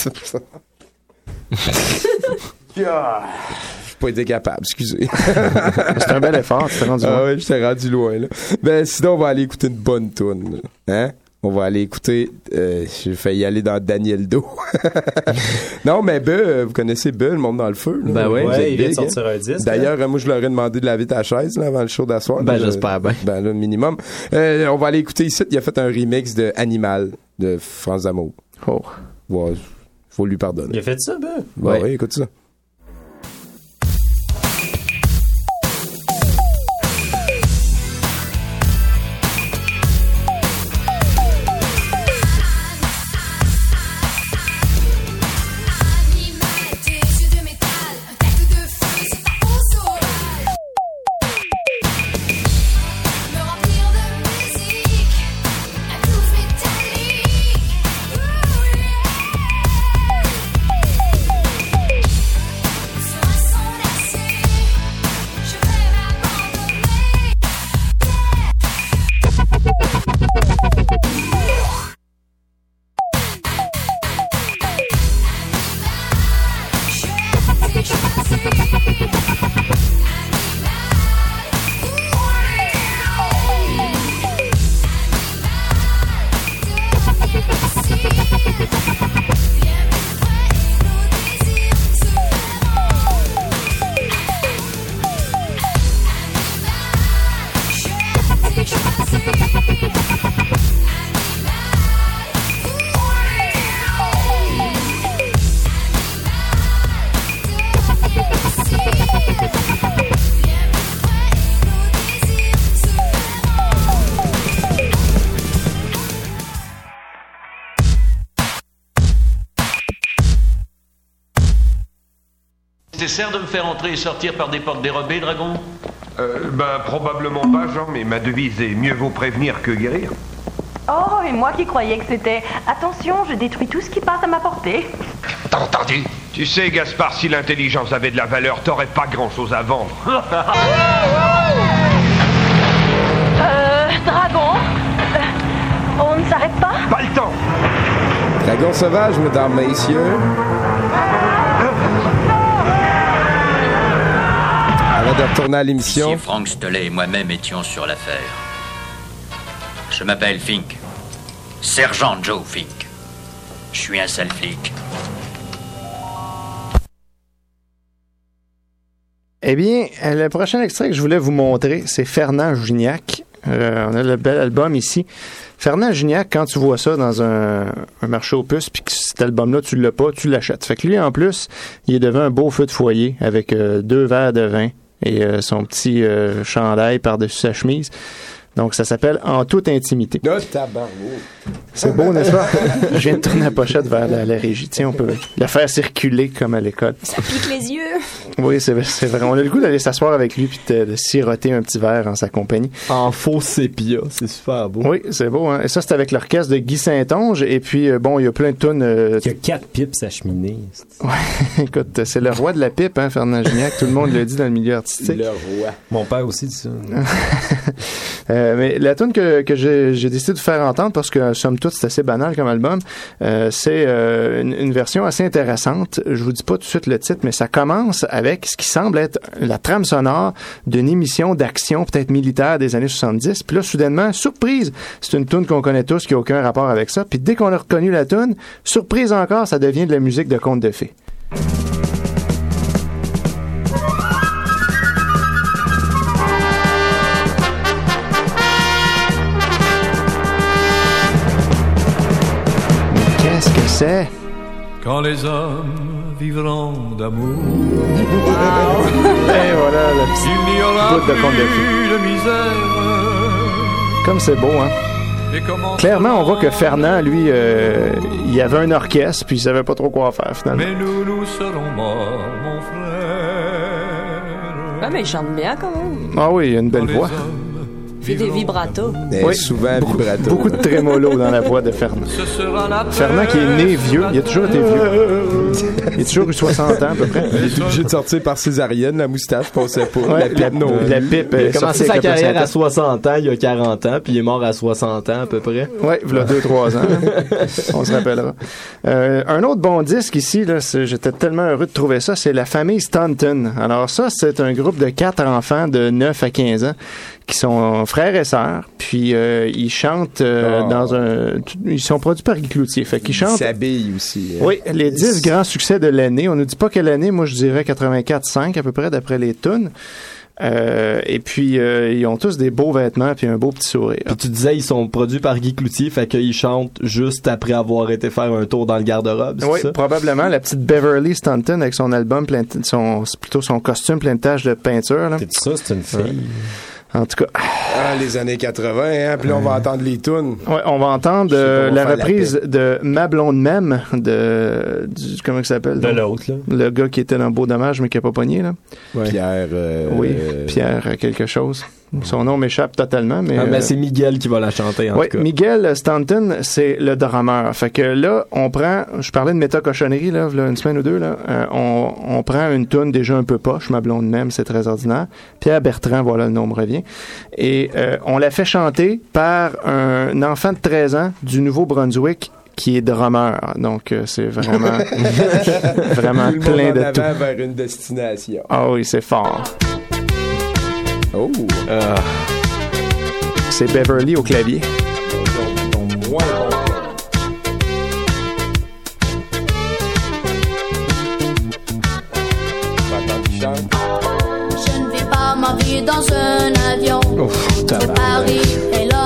J'ai pas été capable, excusez. C'est un bel effort, tu t'es rendu loin. Ah ouais, je t'ai rendu loin, là. Sinon, on va aller écouter une bonne toune, hein? On va aller écouter, j'ai failli aller dans Daniel Do. Non, mais vous connaissez le monde dans le feu, là. Ouais, il vient de sortir un disque. D'ailleurs, moi, je leur ai demandé de laver ta chaise, là, avant le show d'asseoir. J'espère bien. Là, minimum. On va aller écouter ici, il a fait un remix de Animal, de France D'Amour. Oh. Ouais, faut lui pardonner. Il a fait ça, Ouais, écoute ça. Nécessaire de me faire entrer et sortir par des portes dérobées, Dragon? Probablement pas, Jean, mais ma devise est mieux vaut prévenir que guérir. Oh, et moi qui croyais que c'était attention, je détruis tout ce qui passe à ma portée. T'as entendu? Tu sais, Gaspard, si l'intelligence avait de la valeur, t'aurais pas grand-chose à vendre. Dragon? On ne s'arrête pas? Pas le temps! Dragon sauvage, mesdames, messieurs. Avant de retourner à l'émission. Ici Frank Stollet et moi-même étions sur l'affaire. Je m'appelle Fink. Sergent Joe Fink. Je suis un sale flic. Eh bien, le prochain extrait que je voulais vous montrer, c'est Fernand Gignac. On a le bel album ici. Fernand Gignac, quand tu vois ça dans un marché aux puces, puis que cet album-là, tu l'as pas, tu l'achètes. Fait que lui, en plus, il est devant un beau feu de foyer avec 2 verres de vin et son petit chandail par-dessus sa chemise. Donc, ça s'appelle En toute intimité. C'est beau, n'est-ce pas? Je viens de tourner la pochette vers la régie. Tiens, on peut la faire circuler comme à l'école. Ça pique les yeux. Oui, c'est vrai. On a le goût d'aller s'asseoir avec lui puis de siroter un petit verre en sa compagnie. En faux sépia, c'est super beau. Oui, c'est beau. Hein? Et ça, c'est avec l'orchestre de Guy Saint-Onge. Et puis, bon, il y a plein de tunes. Il y a 4 pipes sa cheminée. Ouais, écoute, c'est le roi de la pipe, hein, Fernand Gignac. Tout le monde le dit dans le milieu artistique. Le roi. Mon père aussi dit ça. Mais la tune que j'ai décidé de faire entendre, parce que somme toute c'est assez banal comme album, c'est une version assez intéressante. Je vous dis pas tout de suite le titre, mais ça commence avec ce qui semble être la trame sonore d'une émission d'action peut-être militaire des années 70. Puis là, soudainement, surprise, c'est une tune qu'on connaît tous qui a aucun rapport avec ça. Puis dès qu'on a reconnu la tune, surprise encore, ça devient de la musique de conte de fées. Qu'est-ce que c'est? Quand les hommes vivront d'amour. Wow. Et voilà la petite bout de conte de fées. De misère. Comme c'est beau, hein? Clairement, on voit que Fernand, lui, il y avait un orchestre, puis il savait pas trop quoi faire, finalement. Mais nous serons morts, mon frère. Ouais, mais il chante bien, quand même. Ah oui, il a une belle voix. Il fait des vibratos. Oui, souvent vibrato. Beaucoup de trémolo dans la voix de Fernand. Fernand qui est né vieux, il a toujours été vieux. Il a toujours eu 60 ans à peu près. Il est obligé de sortir par césarienne, la moustache, passait pas. Ouais, la pipe. Il a commencé sa carrière à 60 ans, il y a 40 ans, puis il est mort à 60 ans à peu près. Oui, il y a 2-3 ans. On se rappellera. Un autre bon disque ici, là, j'étais tellement heureux de trouver ça, c'est La Famille Staunton. Alors ça, c'est un groupe de 4 enfants de 9 à 15 ans qui sont frères et sœurs, puis ils chantent ils sont produits par Guy Cloutier, fait qu'ils chantent. Ils s'habillent aussi. Oui, les 10 grands succès de l'année. On ne dit pas quelle année, moi je dirais 84-5 à peu près d'après les tunes. Et puis ils ont tous des beaux vêtements puis un beau petit sourire. Puis tu disais ils sont produits par Guy Cloutier, fait qu'ils chantent juste après avoir été faire un tour dans le garde-robe. Oui, ça? Probablement la petite Beverly Staunton avec son album son costume plein de taches de peinture. Là. C'est ça, c'est une fille. En tout cas. Les années 80, hein. Puis là, on va entendre les tunes. Ouais, on va entendre la reprise de Ma blonde même comment il s'appelle? De l'autre, là. Le gars qui était dans Beau Dommage, mais qui a pas pogné, là. Ouais. Pierre. Oui, Pierre quelque chose. Son nom m'échappe totalement, mais... mais c'est Miguel qui va la chanter, en tout cas. Miguel Staunton, c'est le drummer. Fait que là, on prend... Je parlais de méta-cochonnerie, là, une semaine ou deux, là. On prend une toune déjà un peu poche, Ma blonde même, c'est très ordinaire. Pierre Bertrand, voilà, le nom me revient. Et on la fait chanter par un enfant de 13 ans du Nouveau-Brunswick qui est drummer. Donc, c'est vraiment... vraiment plein de tout. Vers une destination. Ah oui, c'est fort. Oh! C'est Beverly au clavier. Je ne vais pas m'envoyer dans un avion. De Paris et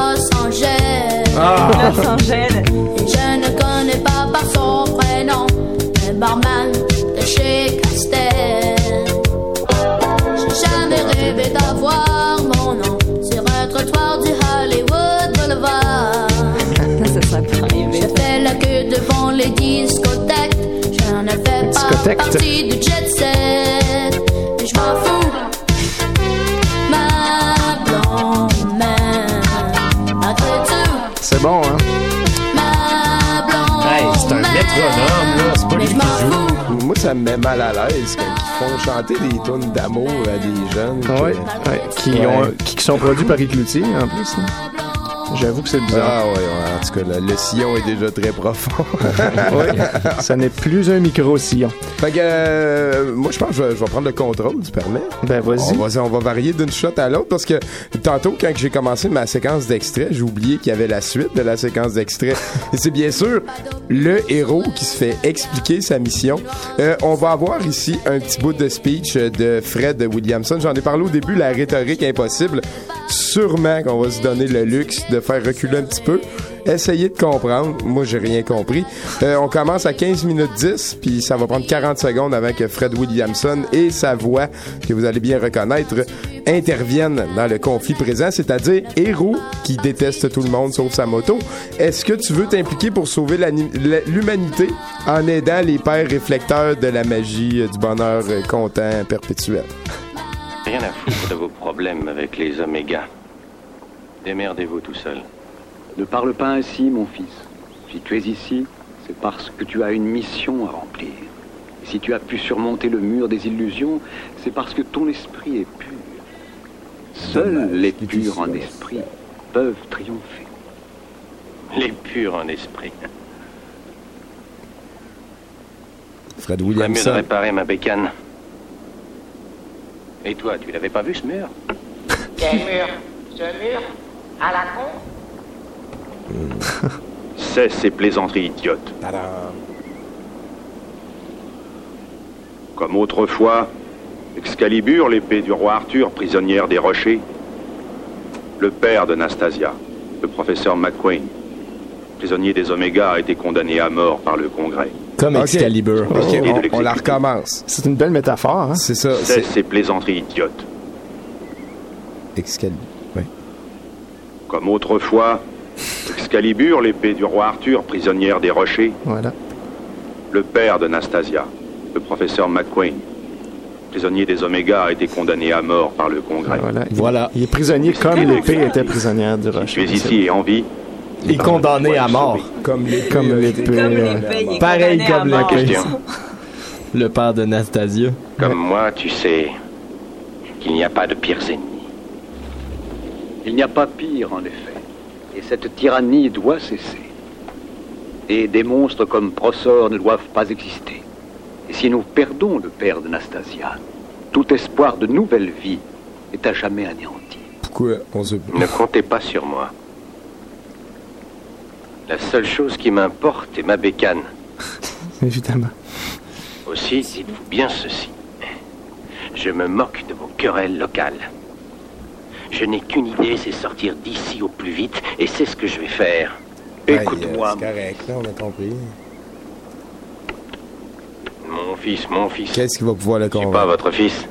Los Angeles. Je ne connais pas par son prénom le barman de chez Castel. J'ai jamais rêvé d'avoir mon nom sur un trottoir du Hollywood Boulevard. Ça serait pas arrivé. Je fais la queue devant les discothèques. Je ne fais pas partie du jet set. Mais je m'en fous. Ma blonde mère, malgré tout. C'est bon, hein? Ma blonde hey, c'est un métronome, là. C'est pas lui qui joue. Moi, ça me met mal à l'aise quand ils font chanter des tunes d'amour à des jeunes. Ouais, qui sont produits par Cloutier, en plus. Hein? J'avoue que c'est bizarre. Ah ouais, en tout cas, le sillon est déjà très profond. Oui, ça n'est plus un micro-sillon. Fait que, moi, je pense que je vais prendre le contrôle, tu permets? Ben, vas-y. On va varier d'une shot à l'autre parce que tantôt, quand j'ai commencé ma séquence d'extrait, j'ai oublié qu'il y avait la suite de la séquence d'extrait. Et c'est bien sûr le héros qui se fait expliquer sa mission. On va avoir ici un petit bout de speech de Fred Williamson. J'en ai parlé au début, la rhétorique impossible. Sûrement qu'on va se donner le luxe de faire reculer un petit peu. Essayez de comprendre. Moi, j'ai rien compris. On commence à 15 minutes 10, puis ça va prendre 40 secondes avant que Fred Williamson et sa voix, que vous allez bien reconnaître, interviennent dans le conflit présent, c'est-à-dire héros qui déteste tout le monde sauf sa moto. Est-ce que tu veux t'impliquer pour sauver l'humanité en aidant les pères réflecteurs de la magie du bonheur content perpétuel? Rien à foutre de vos problèmes avec les Oméga. Démerdez-vous tout seul. Ne parle pas ainsi, mon fils. Si tu es ici, c'est parce que tu as une mission à remplir. Et si tu as pu surmonter le mur des illusions, c'est parce que ton esprit est pur. Seuls les purs en esprit peuvent triompher. Les purs en esprit. Fred Williamson. Il mieux de Williamson. réparer ma bécane. Et toi, tu l'avais pas vu ce mur? Quel mur? Ce mur? À la con? Cesse ces plaisanteries idiotes. Comme autrefois, Excalibur, l'épée du roi Arthur, prisonnière des rochers, le père de Nastasia, le professeur McQueen, prisonnier des Oméga, a été condamné à mort par le Congrès. Comme Excalibur. Okay, on la recommence. C'est une belle métaphore, hein? C'est ça. Cesse ces plaisanteries idiotes. Excalibur, oui. Comme autrefois, Excalibur, l'épée du roi Arthur, prisonnière des rochers. Voilà. Le père de Nastasia, le professeur McQueen, prisonnier des Oméga, a été condamné à mort par le Congrès. Voilà. Il est prisonnier comme l'épée était prisonnière du rocher. Tu es ici et en vie. Et condamné à mort. Comme l'épée. Pareil comme l'épée. Question. Le père de Nastasia. Comme moi, tu sais qu'il n'y a pas de pires ennemis. Il n'y a pas pire, en effet. Et cette tyrannie doit cesser. Et des monstres comme Procor ne doivent pas exister. Et si nous perdons le père de Nastasia, tout espoir de nouvelle vie est à jamais anéanti. Pourquoi on se... Ne comptez pas sur moi. La seule chose qui m'importe est ma bécane. Évidemment. Aussi, dites-vous bien ceci. Je me moque de vos querelles locales. Je n'ai qu'une idée, c'est sortir d'ici au plus vite, et c'est ce que je vais faire. Écoute-moi. C'est correct, là, on a compris. Mon fils. Qu'est-ce qui va pouvoir le Je suis convaincre? pas votre fils.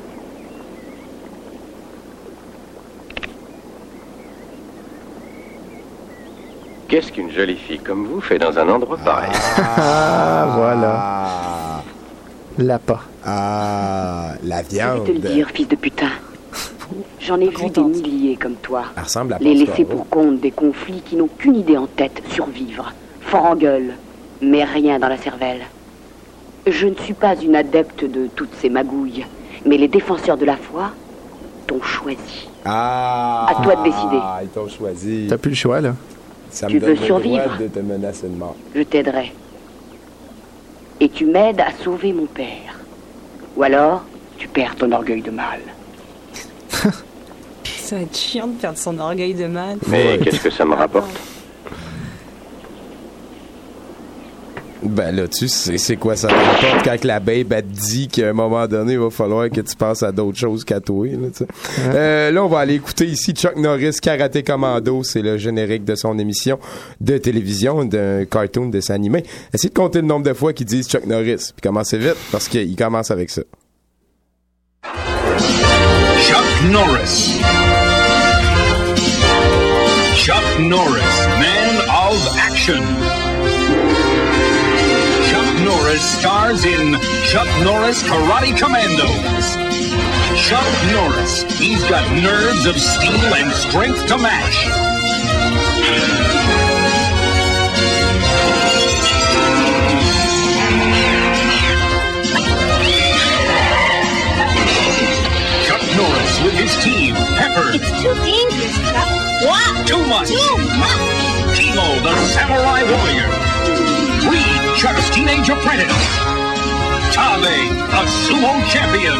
Qu'est-ce qu'une jolie fille comme vous fait dans un endroit pareil? Ah, voilà. L'appât. Ah, la viande. Je vais te le dire, fils de putain. J'en ai vu des milliers comme toi. Elle ressemble à Les Pascal, laisser pour compte des conflits qui n'ont qu'une idée en tête, survivre. Fort en gueule, mais rien dans la cervelle. Je ne suis pas une adepte de toutes ces magouilles, mais les défenseurs de la foi t'ont choisi. Ah! À toi de décider. Ah, ils t'ont choisi. T'as plus le choix, là. Ça Tu me veux donne le survivre? droit de te menacer de mort. Je t'aiderai. Et tu m'aides à sauver mon père. Ou alors, tu perds ton orgueil de mâle. Ça va être chiant de perdre son orgueil de mâle. Mais qu'est-ce que ça me rapporte? Ben là, tu sais, c'est quoi ça rapporte quand la babe, elle te dit qu'à un moment donné, il va falloir que tu penses à d'autres choses qu'à toi, là, tu sais. Là, on va aller écouter ici Chuck Norris, Karaté Commando. C'est le générique de son émission de télévision, d'un cartoon, dessin animé. Essayez de compter le nombre de fois qu'ils disent Chuck Norris. Puis commencez vite, parce qu'il commence avec ça. Chuck Norris. Chuck Norris, man of action. Chuck Norris stars in Chuck Norris Karate Commandos. Chuck Norris, he's got nerves of steel and strength to match. Chuck Norris with his team, Pepper. It's too dangerous, Chuck. What? Too much. Too much. Kimo, the samurai warrior. Reed, Chuck's teenage apprentice. Tabe, a sumo champion.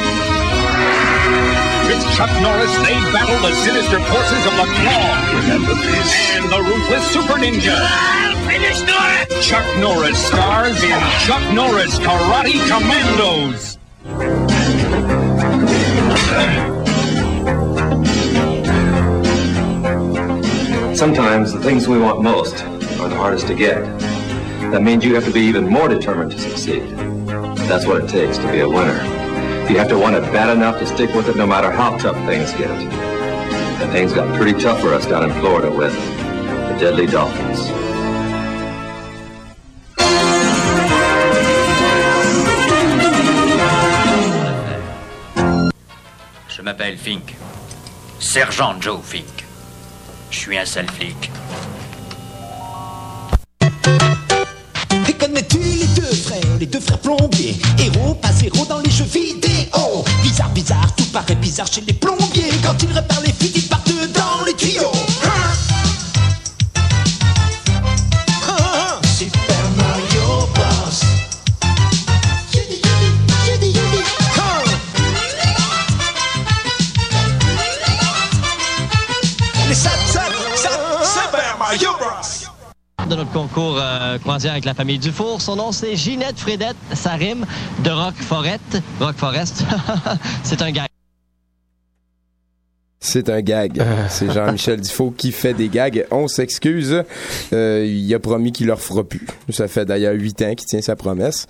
With Chuck Norris, they battle the sinister forces of the Claw. Remember this. And the ruthless Super Ninja. Finish Norris! Chuck Norris stars in Chuck Norris Karate Commandos. Sometimes the things we want most are the hardest to get. That means you have to be even more determined to succeed. That's what it takes to be a winner. You have to want it bad enough to stick with it no matter how tough things get. And things got pretty tough for us down in Florida with the Deadly Dolphins. Je m'appelle Fink. Sergent Joe Fink. Je suis un sale flic. Et connais-tu les deux frères plombiers? Héros, pas zéro dans les jeux vidéo. Bizarre, bizarre, tout paraît bizarre chez les plombiers. Quand ils réparent les fuites, ils partent dans les tuyaux. Super Mario Bros. Les Super Mario Bros. De notre concours croisière avec la famille Dufour. Son nom, c'est Ginette Fredette. Ça rime de Rock Forest. C'est un gag. C'est un gag. C'est Jean-Michel Dufault qui fait des gags. On s'excuse. Il a promis qu'il leur fera plus. Ça fait d'ailleurs 8 ans qu'il tient sa promesse.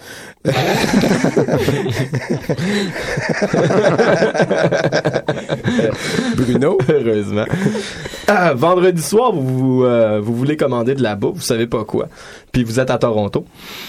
Bruno? Heureusement. Vendredi soir, vous voulez commander de la bouffe, vous savez pas quoi. Puis vous êtes à Toronto.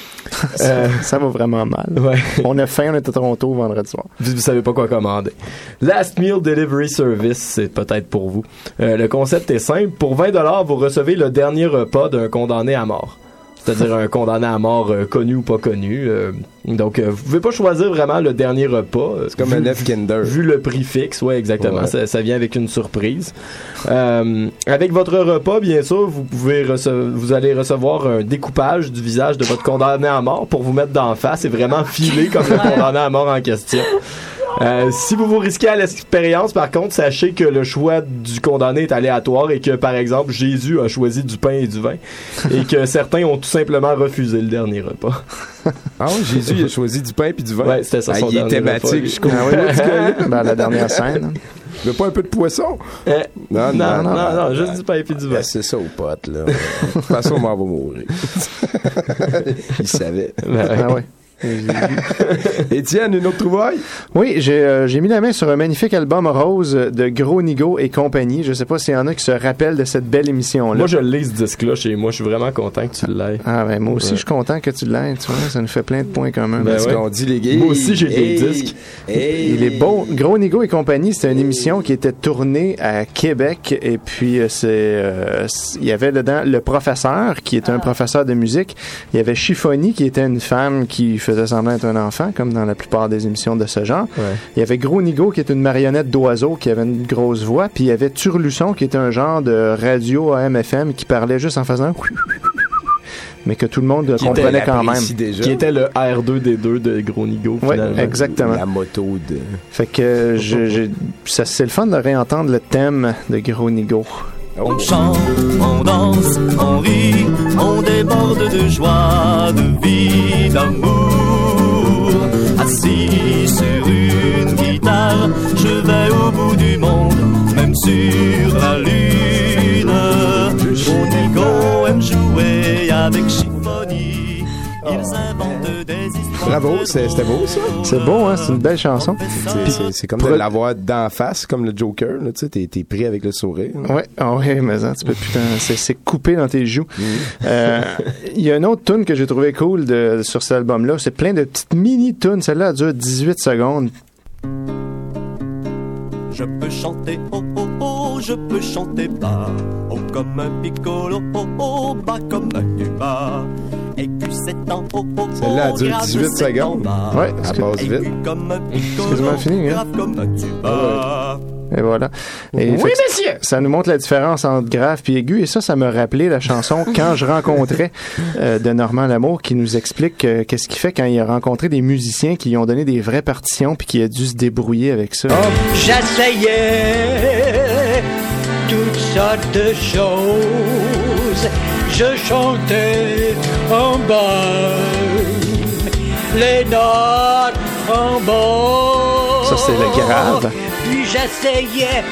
Ça va vraiment mal. Ouais. On a faim, on est à Toronto vendredi soir. Vous savez pas quoi commander. Last Meal Delivery Service, c'est peut-être pour vous. Le concept est simple. Pour 20$, vous recevez le dernier repas d'un condamné à mort. C'est-à-dire un condamné à mort connu ou pas connu. Donc, vous pouvez pas choisir vraiment le dernier repas. C'est comme un œuf Kinder. Vu le prix fixe, ouais, exactement. Ouais. Ça vient avec une surprise. Avec votre repas, bien sûr, vous allez recevoir un découpage du visage de votre condamné à mort pour vous mettre d'en face et vraiment filer comme le condamné à mort en question. Si vous risquez à l'expérience, par contre, sachez que le choix du condamné est aléatoire et que, par exemple, Jésus a choisi du pain et du vin et que certains ont tout simplement refusé le dernier repas. Ah oui, Jésus il a choisi du pain et du vin? Ouais, c'était ça son dernier repas. Il est thématique, je comprends. La dernière scène. Tu veux pas un peu de poisson? Non, juste du pain et du vin. C'est ça aux potes, là. De toute façon, on va mourir. Il savait. Ah ouais. Étienne, une autre trouvaille? Oui, j'ai mis la main sur un magnifique album rose de Gros Nigo et compagnie. Je sais pas s'il y en a qui se rappellent de cette belle émission-là. Moi, je l'ai, ce disque-là, chez moi. Je suis vraiment content que tu l'aies. Ah, ben, moi aussi, je suis content que tu l'aies. Tu vois, ça nous fait plein de points communs. Ben parce qu'on dit les gays. Moi aussi, j'ai des disques. Il est beau. Gros Nigo et compagnie, c'était une émission qui était tournée à Québec. Et puis, il y avait dedans le professeur, qui était un professeur de musique. Il y avait Chiffoni, qui était une femme qui faisait semblant être un enfant, comme dans la plupart des émissions de ce genre. Ouais. Il y avait Gros Nigo, qui était une marionnette d'oiseau, qui avait une grosse voix, puis il y avait Turluçon, qui était un genre de radio AM/FM qui parlait juste en faisant mais que tout le monde comprenait quand même. Qui était le R2D2 de Gros Nigo, finalement. Oui, exactement. La moto de... Fait que c'est le fun de réentendre le thème de Gros Nigo. On chante, on danse, on rit, on déborde de joie. pas de vie d'amour. Assis sur une guitare, je vais au bout du monde, même sur la lune. Mon ego aime jouer avec Chiffoni, ils inventent des histoires. Bravo, c'était beau ça. C'est beau, hein, c'est une belle chanson. C'est comme de l'avoir d'en face, comme le Joker, là, tu sais, t'es pris avec le sourire. Ouais, mais hein, tu peux putain, c'est coupé dans tes joues. Il y a une autre tune que j'ai trouvé cool sur cet album-là, c'est plein de petites mini-tunes, celle-là elle dure 18 secondes. Je peux chanter oh oh oh, je peux chanter bas, haut comme un piccolo, oh oh, bas comme un tuba. Aigu 7 ans, oh oh oh. Celle-là elle dure 18 secondes. Ouais, elle passe vite. C'est quasiment fini, hein? Comme un tuba. Et voilà. Et oui, monsieur! Ça nous montre la différence entre grave et aigu. Et ça me rappelait la chanson Quand je rencontrais de Normand Lamour qui nous explique qu'est-ce qu'il fait quand il a rencontré des musiciens qui lui ont donné des vraies partitions puis qui a dû se débrouiller avec ça. J'essayais toutes sortes de choses. Je chantais en bas, les notes en bas. Ça, c'est le grave. Puis j'essayais.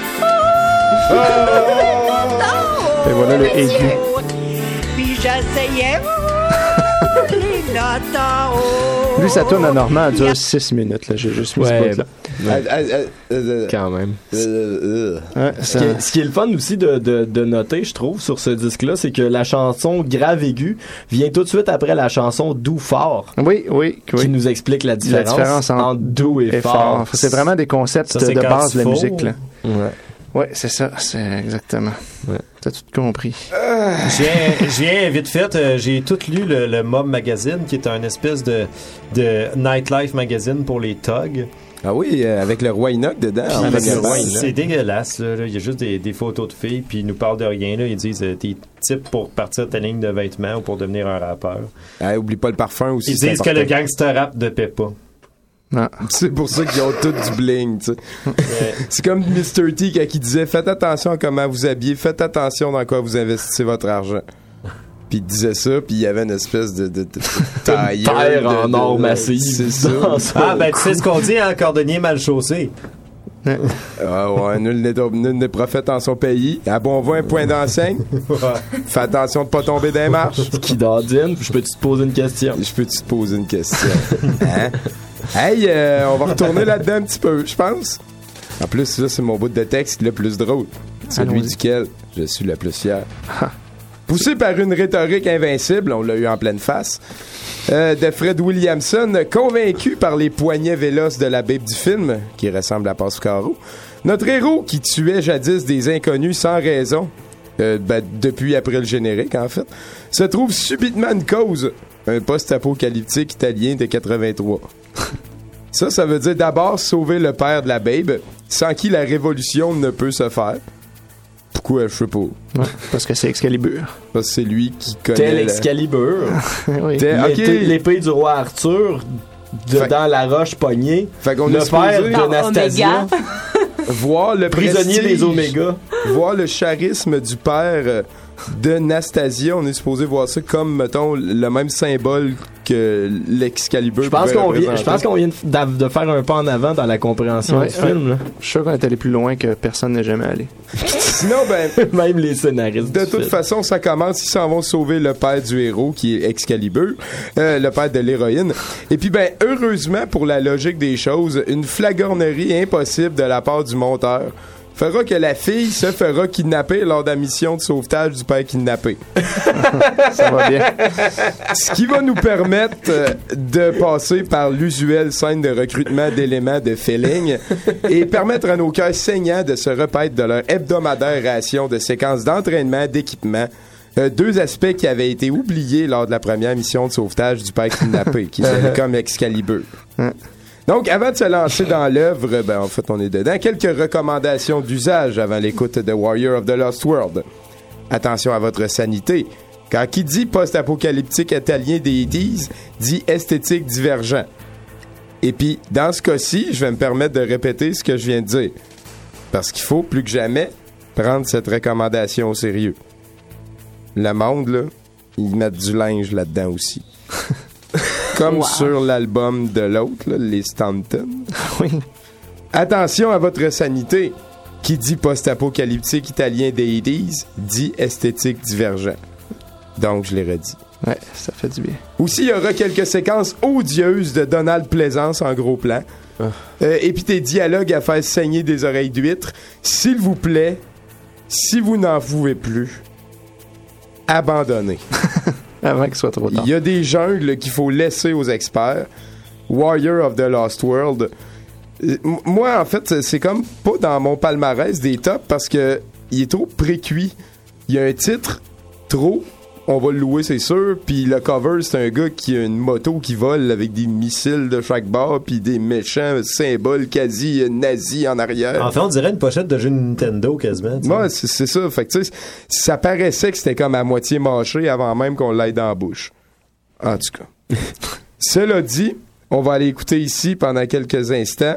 Et voilà le aigu. Puis j'essayais. Les notes en haut. Lui, sa tourne à Normand elle dure 6 minutes. Là. J'ai juste mis ce bout-là. Quand même. Ouais, ce qui est le fun aussi de noter, je trouve, sur ce disque-là, c'est que la chanson grave aiguë vient tout de suite après la chanson doux fort. Oui. Qui nous explique la différence entre doux et fort. C'est vraiment des concepts de base de la musique. Là. Ouais, c'est ça. C'est exactement. Ouais. T'as tout compris. Je viens vite fait. J'ai tout lu le Mob Magazine, qui est un espèce de nightlife magazine pour les thugs. Ah oui, avec le roi Enoch dedans. C'est dégueulasse. Là. Il y a juste des photos de filles, puis ils nous parlent de rien. Là. Ils disent tes types pour partir de ta ligne de vêtements ou pour devenir un rappeur. Oublie pas le parfum aussi. Ils disent que le gangster rap ne paie pas. Non. C'est pour ça qu'ils ont tout du bling, tu sais. C'est comme Mr. T qui disait faites attention à comment vous habillez, faites attention dans quoi vous investissez votre argent. Puis il disait ça, puis il y avait une espèce de tailleur en or massif. C'est ça. Tu sais ce qu'on dit, hein, cordonnier mal chaussé. Nul n'est prophète en son pays. À bon vent, un point d'enseigne. Fais attention de pas tomber dans les marches. Qui dandine, je peux-tu te poser une question? Hein? Hey, on va retourner là-dedans un petit peu, je pense. En plus, là, c'est mon bout de texte le plus drôle. Celui duquel je suis le plus fier. Poussé par une rhétorique invincible, on l'a eu en pleine face, de Fred Williamson, convaincu par les poignets véloces de la babe du film, qui ressemble à Pascal, notre héros qui tuait jadis des inconnus sans raison, depuis après le générique en fait, se trouve subitement une cause, un post-apocalyptique italien de 83. Ça veut dire d'abord sauver le père de la babe, sans qui la révolution ne peut se faire. Pourquoi, je sais pas. Ouais, parce que c'est Excalibur. Parce que c'est lui qui connaît... Tel Excalibur. Oui. L'épée du roi Arthur, dans la roche pognée. Fait qu'on le père de Nastasia. Voir le prisonnier prestige, des Omégas. Voir le charisme du père de Nastasia. On est supposé voir ça comme, mettons, le même symbole que l'Excalibur. Je pense qu'on vient de faire un pas en avant dans la compréhension du film. Là. Je suis sûr qu'on est allé plus loin que personne n'est jamais allé. Sinon, même les scénaristes. De toute façon, ça commence. Ils s'en vont sauver le père du héros, qui est Excalibur, le père de l'héroïne. Et puis, heureusement, pour la logique des choses, une flagornerie impossible de la part du monteur fera que la fille se fera kidnapper lors de la mission de sauvetage du père kidnappé. Ça va bien. Ce qui va nous permettre de passer par l'usuelle scène de recrutement d'éléments de Felling et permettre à nos cœurs saignants de se repaître de leur hebdomadaire ration de séquences d'entraînement, d'équipement. Deux aspects qui avaient été oubliés lors de la première mission de sauvetage du père kidnappé, qui était comme Excalibur. Donc, avant de se lancer dans l'œuvre, en fait, on est dedans. Quelques recommandations d'usage avant l'écoute de Warrior of the Lost World. Attention à votre sanité. Quand qui dit post-apocalyptique italien des 80s, dit esthétique divergent. Et puis, dans ce cas-ci, je vais me permettre de répéter ce que je viens de dire. Parce qu'il faut, plus que jamais, prendre cette recommandation au sérieux. Le monde, là, ils mettent du linge là-dedans aussi. Comme sur l'album de l'autre, là, les Stanton. Oui. Attention à votre sanité. Qui dit post-apocalyptique italien des 80s dit esthétique divergent. Donc, je l'ai redit. Ouais, ça fait du bien. Aussi, il y aura quelques séquences odieuses de Donald Pleasance en gros plan. Et puis des dialogues à faire saigner des oreilles d'huîtres. S'il vous plaît, si vous n'en pouvez plus, abandonnez. Avant qu'il soit trop tard. Il y a des jungles qu'il faut laisser aux experts. Warrior of the Lost World. Moi, en fait, c'est comme pas dans mon palmarès des tops parce que il est trop précuit. Il y a un titre trop, on va le louer, c'est sûr. Puis le cover, c'est un gars qui a une moto qui vole avec des missiles de chaque bord, puis des méchants symboles quasi nazis en arrière. En fait, on dirait une pochette de jeu Nintendo quasiment. Ouais, c'est ça. Fait que tu sais, ça paraissait que c'était comme à moitié mâché avant même qu'on l'aille dans la bouche. En tout cas. Cela dit, on va aller écouter ici pendant quelques instants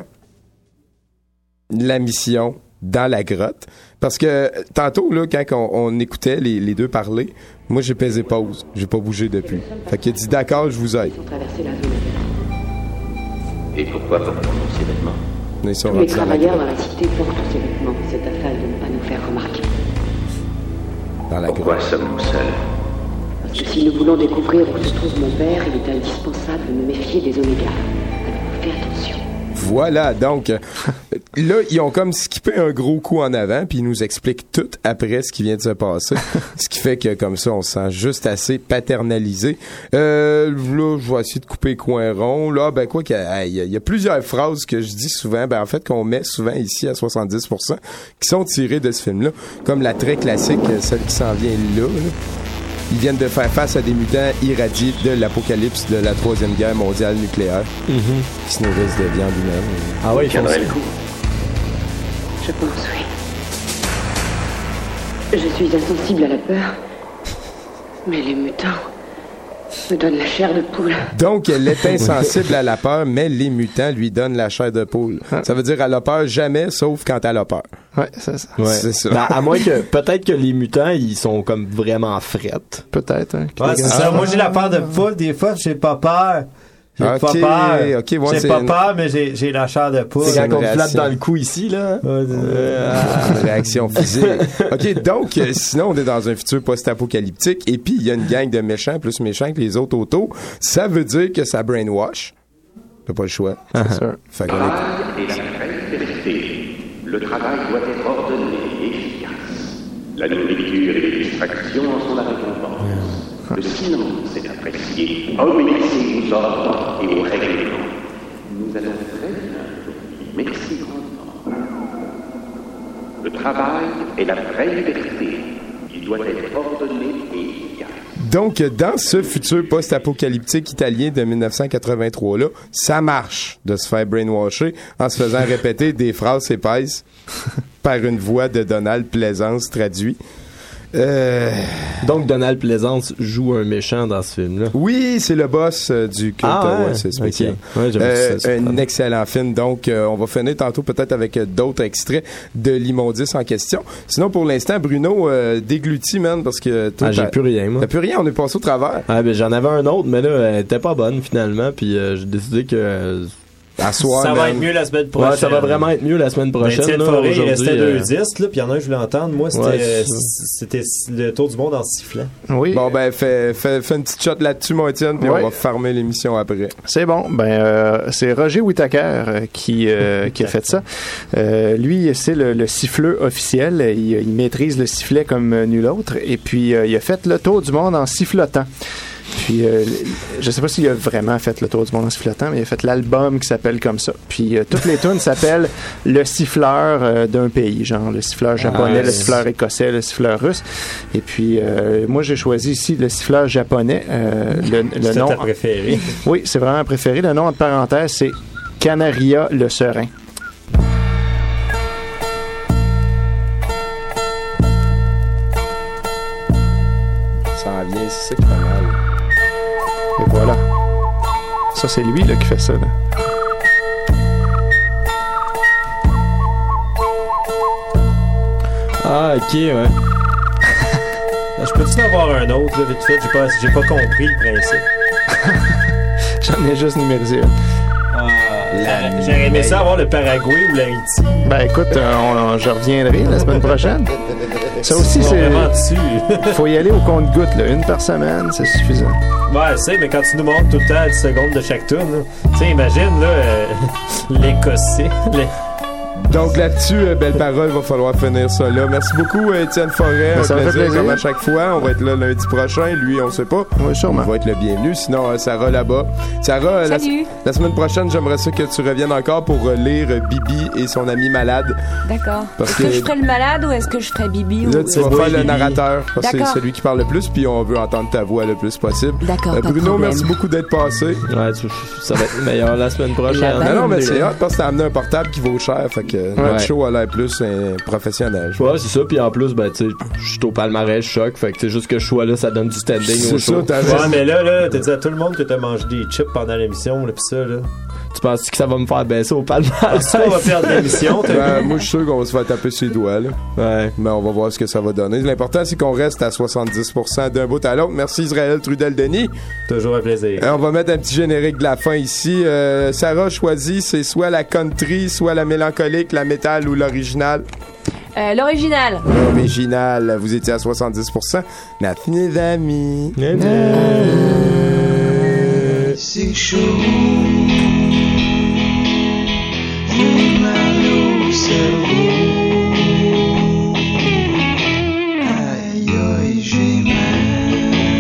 la mission dans la grotte. Parce que tantôt, là, quand on écoutait les deux parler, moi j'ai pesé pause. J'ai pas bougé depuis. Fait qu'il a dit d'accord, je vous aide. Et pourquoi portons ces vêtements? Tous les travailleurs dans la cité portent ces vêtements. C'est afin de ne pas nous faire remarquer. Pourquoi sommes-nous seuls? Parce que si nous voulons découvrir où se trouve mon père, il est indispensable de me méfier des Omégas. Alors fais attention. Voilà, donc là, ils ont comme skippé un gros coup en avant, puis ils nous expliquent tout après ce qui vient de se passer. Ce qui fait que comme ça, on se sent juste assez paternalisé. Là, je vais essayer de couper coin rond. Là, ben quoi qu'il y a plusieurs phrases que je dis souvent, ben en fait qu'on met souvent ici à 70%, qui sont tirées de ce film-là, comme la très classique, celle qui s'en vient là. Ils viennent de faire face à des mutants irradiés de l'apocalypse de la Troisième Guerre mondiale nucléaire, qui se nourrissent de viande humaine. Ah oui, ils font ça. Je pense, oui. Je suis insensible à la peur, mais les mutants me donnent la chair de poule. Donc, elle est insensible à la peur, mais les mutants lui donnent la chair de poule. Ça veut dire elle a peur jamais, sauf quand elle a peur. Ouais, c'est ça. Ouais. C'est ça. Ben, à moins que, peut-être que les mutants, ils sont comme vraiment frettes. Peut-être, hein. Ouais, c'est ça. Moi, j'ai la peur de poule. Des fois, j'ai pas peur. J'ai pas peur. Okay, ouais, j'ai pas peur, mais j'ai la chair de poule. C'est quand on te flatte dans le cou ici, là. Réaction physique. OK, donc, sinon, on est dans un futur post-apocalyptique, et puis il y a une gang de méchants, plus méchants que les autres autour. Ça veut dire que ça brainwash. T'as pas le choix. C'est sûr. Fait qu'on écoute. Le travail doit être ordonné et efficace. La nourriture et les distractions en sont la récompense. Le silence est apprécié. Obéissez aux ordres et aux règlements. Nous allons très bien. Merci grandement. Le travail est la vraie liberté. Il doit être ordonné et efficace. Donc, dans ce futur post-apocalyptique italien de 1983-là, ça marche de se faire brainwasher en se faisant répéter des phrases épaisses par une voix de Donald Pleasance traduit. Donc, Donald Pleasance joue un méchant dans ce film-là. Oui, c'est le boss du culte. Ouais, c'est spécial. Okay. Ouais, un excellent film. Donc, on va finir tantôt peut-être avec d'autres extraits de l'immondice en question. Sinon, pour l'instant, Bruno, déglutis, man, parce que... j'ai plus rien, moi. T'as plus rien, on est passé au travers. Ah, ben, j'en avais un autre, mais là, elle était pas bonne, finalement, puis j'ai décidé que... Ça va être mieux la semaine prochaine. Ouais, ça va vraiment être mieux la semaine prochaine. Étienne Forêt, il restait 2 disques, là, puis il y en a un que je voulais entendre. Moi, c'était le tour du monde en sifflant. Oui. Bon, ben, fais une petite shot là-dessus, mon Étienne, puis on va farmer l'émission après. C'est bon. Ben, c'est Roger Whittaker qui a fait ça. Lui, c'est le siffleux officiel. Il maîtrise le sifflet comme nul autre. Et puis, il a fait le tour du monde en sifflotant. Puis, je sais pas s'il a vraiment fait le tour du monde en sifflotant, mais il a fait l'album qui s'appelle comme ça. Puis, toutes les tunes s'appellent le siffleur d'un pays, genre le siffleur japonais, le siffleur écossais, le siffleur russe. Et puis, moi, j'ai choisi ici le siffleur japonais. Le nom. C'est ta préférée. Oui, c'est vraiment un préféré. Le nom, entre parenthèses, c'est Canaria le Serein. Ça en vient, c'est ça qui fait mal. Et voilà. Ça, c'est lui là, qui fait ça. Là. Ah, ok, ouais. Je peux-tu en avoir un autre, là, vite fait? J'ai pas compris le principe. J'en ai juste numérisé une. J'aurais aimé ça avoir le Paraguay ou l'Haïti. Ben écoute, je reviendrai la semaine prochaine. Ça aussi, Ils sont c'est... vraiment dessus. Faut y aller au compte-gouttes, là. Une par semaine, c'est suffisant. Ouais, c'est, mais quand tu nous montres tout le temps 10 secondes de chaque tour, tu sais, imagine, là, l'Écossais. Donc là-dessus, belle parole, va falloir finir ça là. Merci beaucoup, Étienne Forêt. Ça me fait plaisir. Comme à chaque fois. On va être là lundi prochain. Lui, on sait pas. Oui, sûrement. On va être le bienvenu. Sinon, Sarah là-bas. Sarah, la semaine prochaine, j'aimerais ça que tu reviennes encore pour lire Bibi et son ami malade. D'accord. Parce est-ce que je ferai le malade ou est-ce que je ferai Bibi? Là, tu vas faire le narrateur. Parce que D'accord. c'est celui qui parle le plus, puis on veut entendre ta voix le plus possible. D'accord, pas de Bruno, problème. merci beaucoup d'être passé. Ouais, ça va être meilleur la semaine prochaine. Non, mais c'est hot parce que t'as amené un portable qui vaut cher. Fait que notre show a l'air plus professionnel. Ouais, c'est ça. Puis en plus, ben, tu sais, je suis au palmarès choc. Fait que c'est juste que je sois là, ça donne du standing C'est au ça, show. Ouais, mais là, t'as dit à tout le monde que t'as mangé des chips pendant l'émission, là, pis ça, là. Tu penses que ça va me faire baisser au palmarès? Est-ce qu'on va perdre l'émission? Moi, je suis sûr qu'on va se faire taper sur les doigts, là. Ouais. Mais on va voir ce que ça va donner. L'important, c'est qu'on reste à 70% d'un bout à l'autre. Merci Israël Trudel-Denis. Toujours un plaisir. On va mettre un petit générique de la fin ici. Sarah choisit, c'est soit la country, soit la mélancolique, la métal ou l'original. L'original. L'original. Vous étiez à 70%. La fin des amis. C'est chaud. J'ai mal au cerveau. Aïe aïe, j'ai mal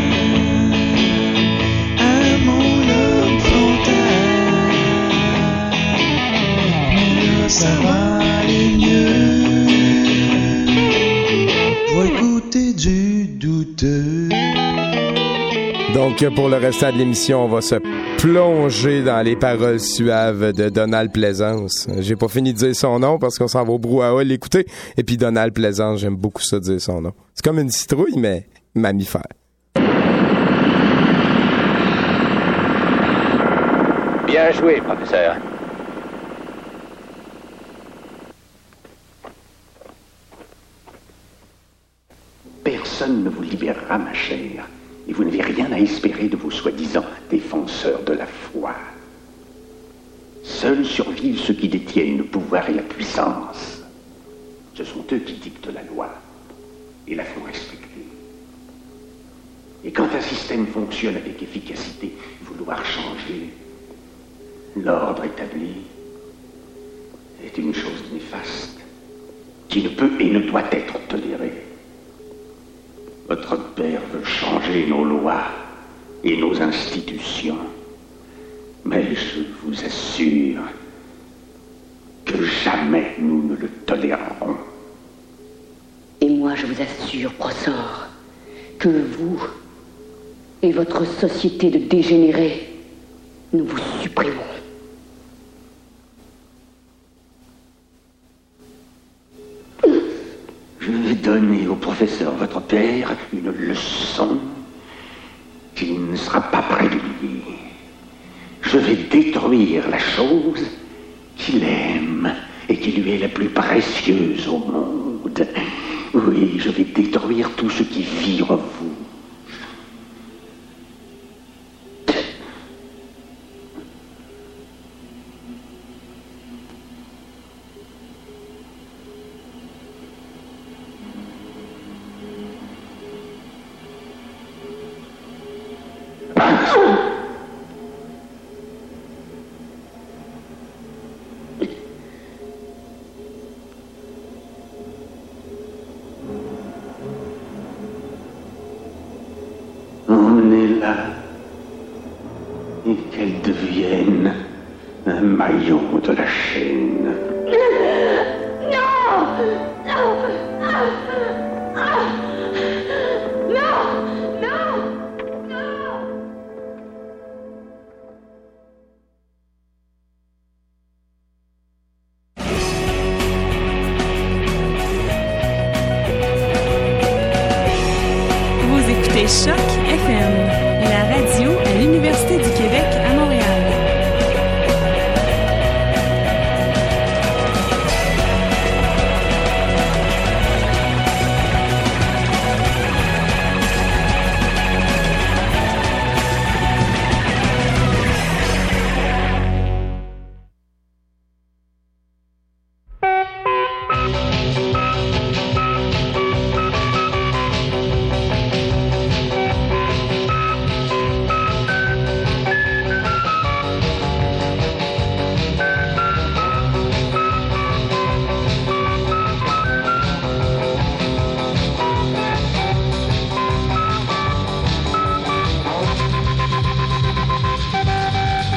à mon lobe frontal. Mais là, ça va aller mieux. Je vais écouter du douteux. Donc, pour le restant de l'émission, on va se plonger dans les paroles suaves de Donald Plaisance. J'ai pas fini de dire son nom parce qu'on s'en va au brouhaha l'écouter. Et puis Donald Plaisance, j'aime beaucoup ça dire son nom. C'est comme une citrouille, mais mammifère. Bien joué, professeur. Personne ne vous libérera, ma chère, et vous n'avez rien à espérer de vos soi-disant défenseurs de la foi. Seuls survivent ceux qui détiennent le pouvoir et la puissance. Ce sont eux qui dictent la loi et la font respecter. Et quand un système fonctionne avec efficacité, vouloir changer l'ordre établi est une chose néfaste qui ne peut et ne doit être tolérée. Votre père veut changer nos lois et nos institutions. Mais je vous assure que jamais nous ne le tolérerons. Et moi, je vous assure, Brossard, que vous et votre société de dégénérés, nous vous supprimons. Je vais donner au professeur, votre père, une leçon qu'il ne sera pas prêt d'oublier. Je vais détruire la chose qu'il aime et qui lui est la plus précieuse au monde. Oui, je vais détruire tout ce qui vit en vous. Emmenez-la et qu'elle devienne un maillon de la chaîne. Vous écoutez Choc FM, la radio à l'Université du Québec.